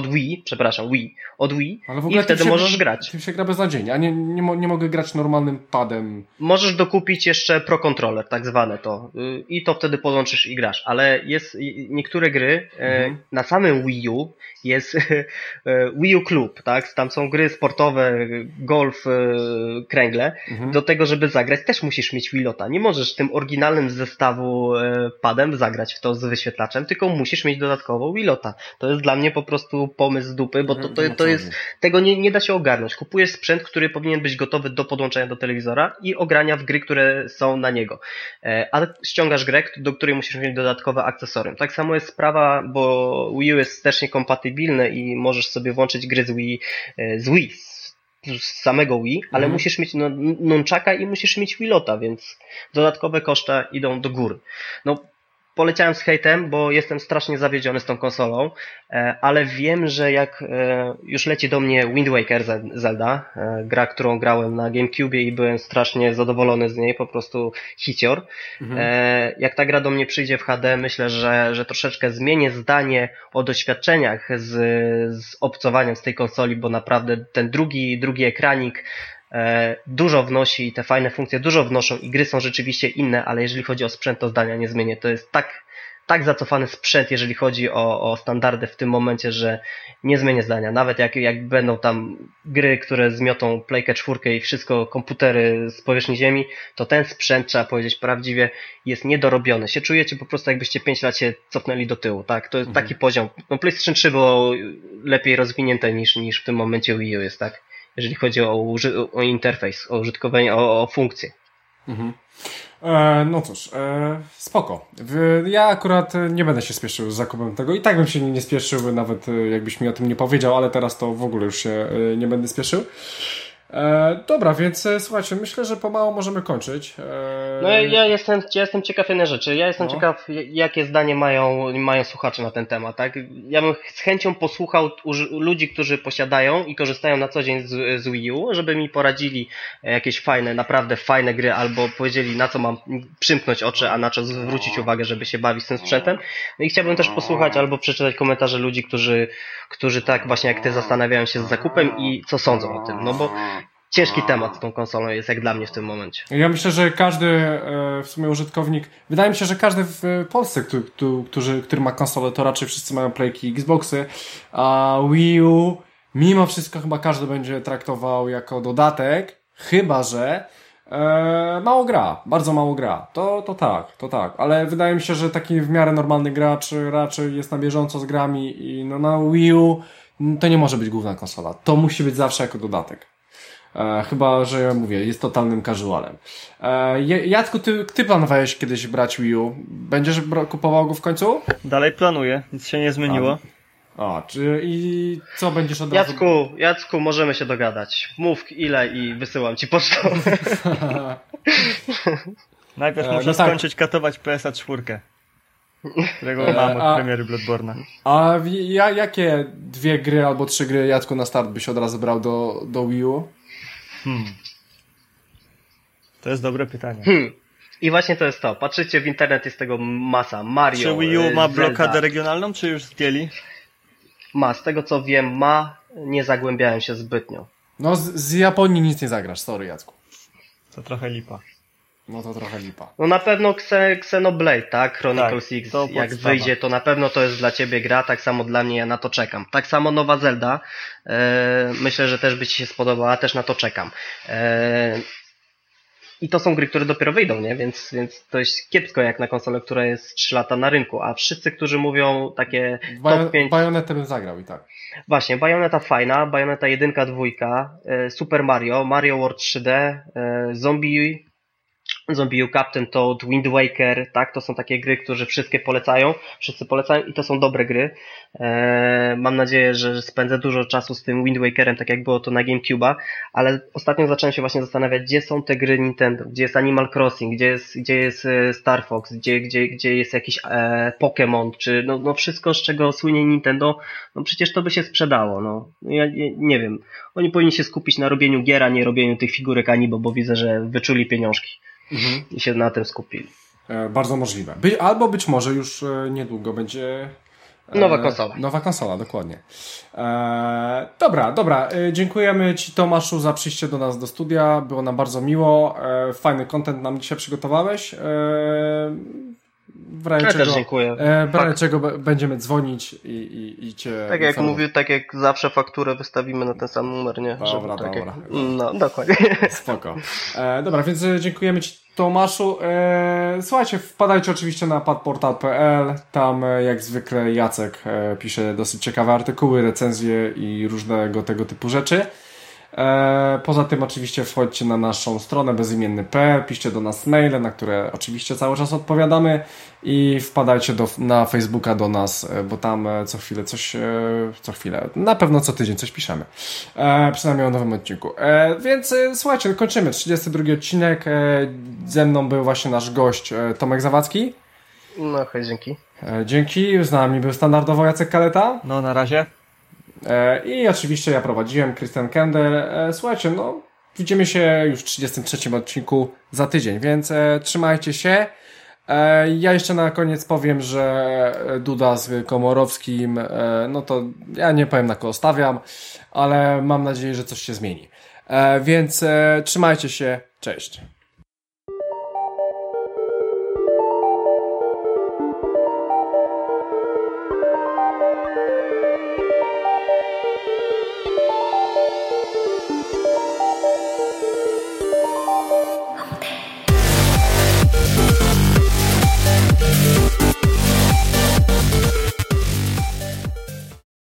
od Wii Ale w ogóle i wtedy możesz grać. Tym się gra beznadziejnie, a nie mogę grać normalnym padem. Możesz dokupić jeszcze Pro Controller, tak zwane to. I to wtedy podłączysz i grasz. Ale jest niektóre gry na samym Wii U jest Wii U Club, tak? Tam są gry sportowe, golf, kręgle. Do tego, żeby zagrać, też musisz mieć Wilota. Nie możesz tym oryginalnym zestawu padem zagrać w to z wyświetlaczem, tylko musisz mieć dodatkowo Wilota. To jest dla mnie po prostu pomysł z dupy, bo to jest, tego nie da się ogarnąć. Kupujesz sprzęt, który powinien być gotowy do podłączenia do telewizora i ogrania w gry, które są na niego. Ale ściągasz grę, do której musisz mieć dodatkowe akcesorium. Tak samo jest sprawa, bo Wii U jest wstecznie kompatybilne i możesz sobie włączyć gry z Wii, z samego Wii, ale musisz mieć nunchaka i musisz mieć Wilota, więc dodatkowe koszta idą do góry. No, poleciałem z hejtem, bo jestem strasznie zawiedziony z tą konsolą, ale wiem, że jak już leci do mnie Wind Waker Zelda, gra, którą grałem na GameCube i byłem strasznie zadowolony z niej, po prostu hicior. Jak ta gra do mnie przyjdzie w HD, myślę, że troszeczkę zmienię zdanie o doświadczeniach z obcowaniem z tej konsoli, bo naprawdę ten drugi ekranik dużo wnosi i te fajne funkcje dużo wnoszą i gry są rzeczywiście inne, ale jeżeli chodzi o sprzęt, to zdania nie zmienię. To jest tak zacofany sprzęt, jeżeli chodzi o standardy w tym momencie, że nie zmienię zdania. Nawet jak będą tam gry, które zmiotą Playkę 4 i wszystko, komputery z powierzchni ziemi, to ten sprzęt, trzeba powiedzieć prawdziwie, jest niedorobiony. Się czujecie po prostu, jakbyście 5 lat się cofnęli do tyłu, tak? To jest taki poziom. No PlayStation 3 było lepiej rozwinięte niż w tym momencie Wii U jest, tak? Jeżeli chodzi o interfejs, o użytkowanie, o funkcje. No cóż, spoko. Ja akurat nie będę się spieszył z zakupem tego. I tak bym się nie spieszył, nawet jakbyś mi o tym nie powiedział, ale teraz to w ogóle już się nie będę spieszył. Dobra, więc słuchajcie, myślę, że pomału możemy kończyć. No ja jestem ciekaw jednej rzeczy. Ja jestem ciekaw, jakie zdanie mają słuchacze na ten temat, tak? Ja bym z chęcią posłuchał ludzi, którzy posiadają i korzystają na co dzień z Wii U, żeby mi poradzili jakieś naprawdę fajne gry, albo powiedzieli, na co mam przymknąć oczy, a na co zwrócić uwagę, żeby się bawić z tym sprzętem. No i chciałbym też posłuchać albo przeczytać komentarze ludzi, którzy tak właśnie jak ty zastanawiają się z zakupem i co sądzą o tym, no bo ciężki temat z tą konsolą jest jak dla mnie w tym momencie. Ja myślę, że każdy w sumie użytkownik, wydaje mi się, że każdy w Polsce, który ma konsolę, to raczej wszyscy mają Playki i Xboxy, a Wii U mimo wszystko chyba każdy będzie traktował jako dodatek, chyba że mało gra, bardzo mało gra. To tak, ale wydaje mi się, że taki w miarę normalny gracz raczej jest na bieżąco z grami i no na Wii U to nie może być główna konsola. To musi być zawsze jako dodatek. Chyba, że ja mówię, jest totalnym casualem. Jacku, ty planowałeś kiedyś brać Wii U. Będziesz kupował go w końcu? Dalej planuję, nic się nie zmieniło. I co będziesz od razu... Jacku, możemy się dogadać. Mów ile i wysyłam ci pocztą. Najpierw muszę skończyć katować PS-a 4, którego mam od premiery Bloodborne'a. A jakie 2 gry albo 3 gry, Jacku, na start byś od razu brał do Wii U? To jest dobre pytanie. I właśnie to jest to. Patrzycie w internet, jest tego masa. Mario, czy Wii U ma Zelda. blokadę regionalną, czy już zdjęli? Z tego co wiem, nie zagłębiałem się zbytnio. No z Japonii nic nie zagrasz, sorry Jacku. To trochę lipa. No to trochę lipa. No na pewno Xenoblade, tak? Chronicles Tak, X, to jak podstawa. wyjdzie, to na pewno to jest dla ciebie gra, tak samo dla mnie, ja na to czekam. Tak samo nowa Zelda, myślę, że też by ci się spodobała, też na to czekam. I to są gry, które dopiero wyjdą, nie? Więc to jest kiepsko jak na konsolę, która jest 3 lata na rynku, a wszyscy, którzy mówią takie top 5... Bajonetę bym zagrał i tak. Właśnie, Bayonetta fajna, Bayonetta 1, 2, Super Mario, Mario World 3D, Zombie U, Captain Toad, Wind Waker, tak, to są takie gry, które wszyscy polecają i to są dobre gry. Mam nadzieję, że spędzę dużo czasu z tym Wind Wakerem, tak jak było to na GameCube'a, ale ostatnio zacząłem się właśnie zastanawiać, gdzie są te gry Nintendo, gdzie jest Animal Crossing, gdzie jest Star Fox, gdzie jest jakiś Pokémon, czy no wszystko, z czego słynie Nintendo, no przecież to by się sprzedało, no. Ja nie wiem, oni powinni się skupić na robieniu gier, a nie robieniu tych figurek Amiibo, bo widzę, że wyczuli pieniążki. I się na tym skupili. Bardzo możliwe. Albo być może już niedługo będzie nowa konsola. Nowa konsola, dokładnie. Dobra. Dziękujemy Ci, Tomaszu, za przyjście do nas do studia. Było nam bardzo miło. Fajny content nam dzisiaj przygotowałeś. W razie czego, też dziękuję. W razie czego będziemy dzwonić i Cię... Tak jak mówię, tak jak zawsze fakturę wystawimy na ten sam numer, nie? Dobra. No, dokładnie. Spoko. Dobra, więc dziękujemy Ci, Tomaszu. Słuchajcie, wpadajcie oczywiście na padportal.pl. Tam jak zwykle Jacek pisze dosyć ciekawe artykuły, recenzje i różnego tego typu rzeczy. Poza tym oczywiście wchodźcie na naszą stronę bezimienny.pl, piszcie do nas maile, na które oczywiście cały czas odpowiadamy i wpadajcie na Facebooka do nas, bo tam co chwilę, na pewno co tydzień coś piszemy, przynajmniej o nowym odcinku. Więc słuchajcie, kończymy 32 odcinek. Ze mną był właśnie nasz gość Tomek Zawadzki. No hej, dzięki. Dzięki, z nami był standardowo Jacek Kaleta. No na razie. I oczywiście ja prowadziłem, Christian Kender. Słuchajcie, no widzimy się już w 33 odcinku za tydzień, więc trzymajcie się. Ja jeszcze na koniec powiem, że Duda z Komorowskim, no to ja nie powiem, na kogo stawiam, ale mam nadzieję, że coś się zmieni. Więc trzymajcie się, cześć.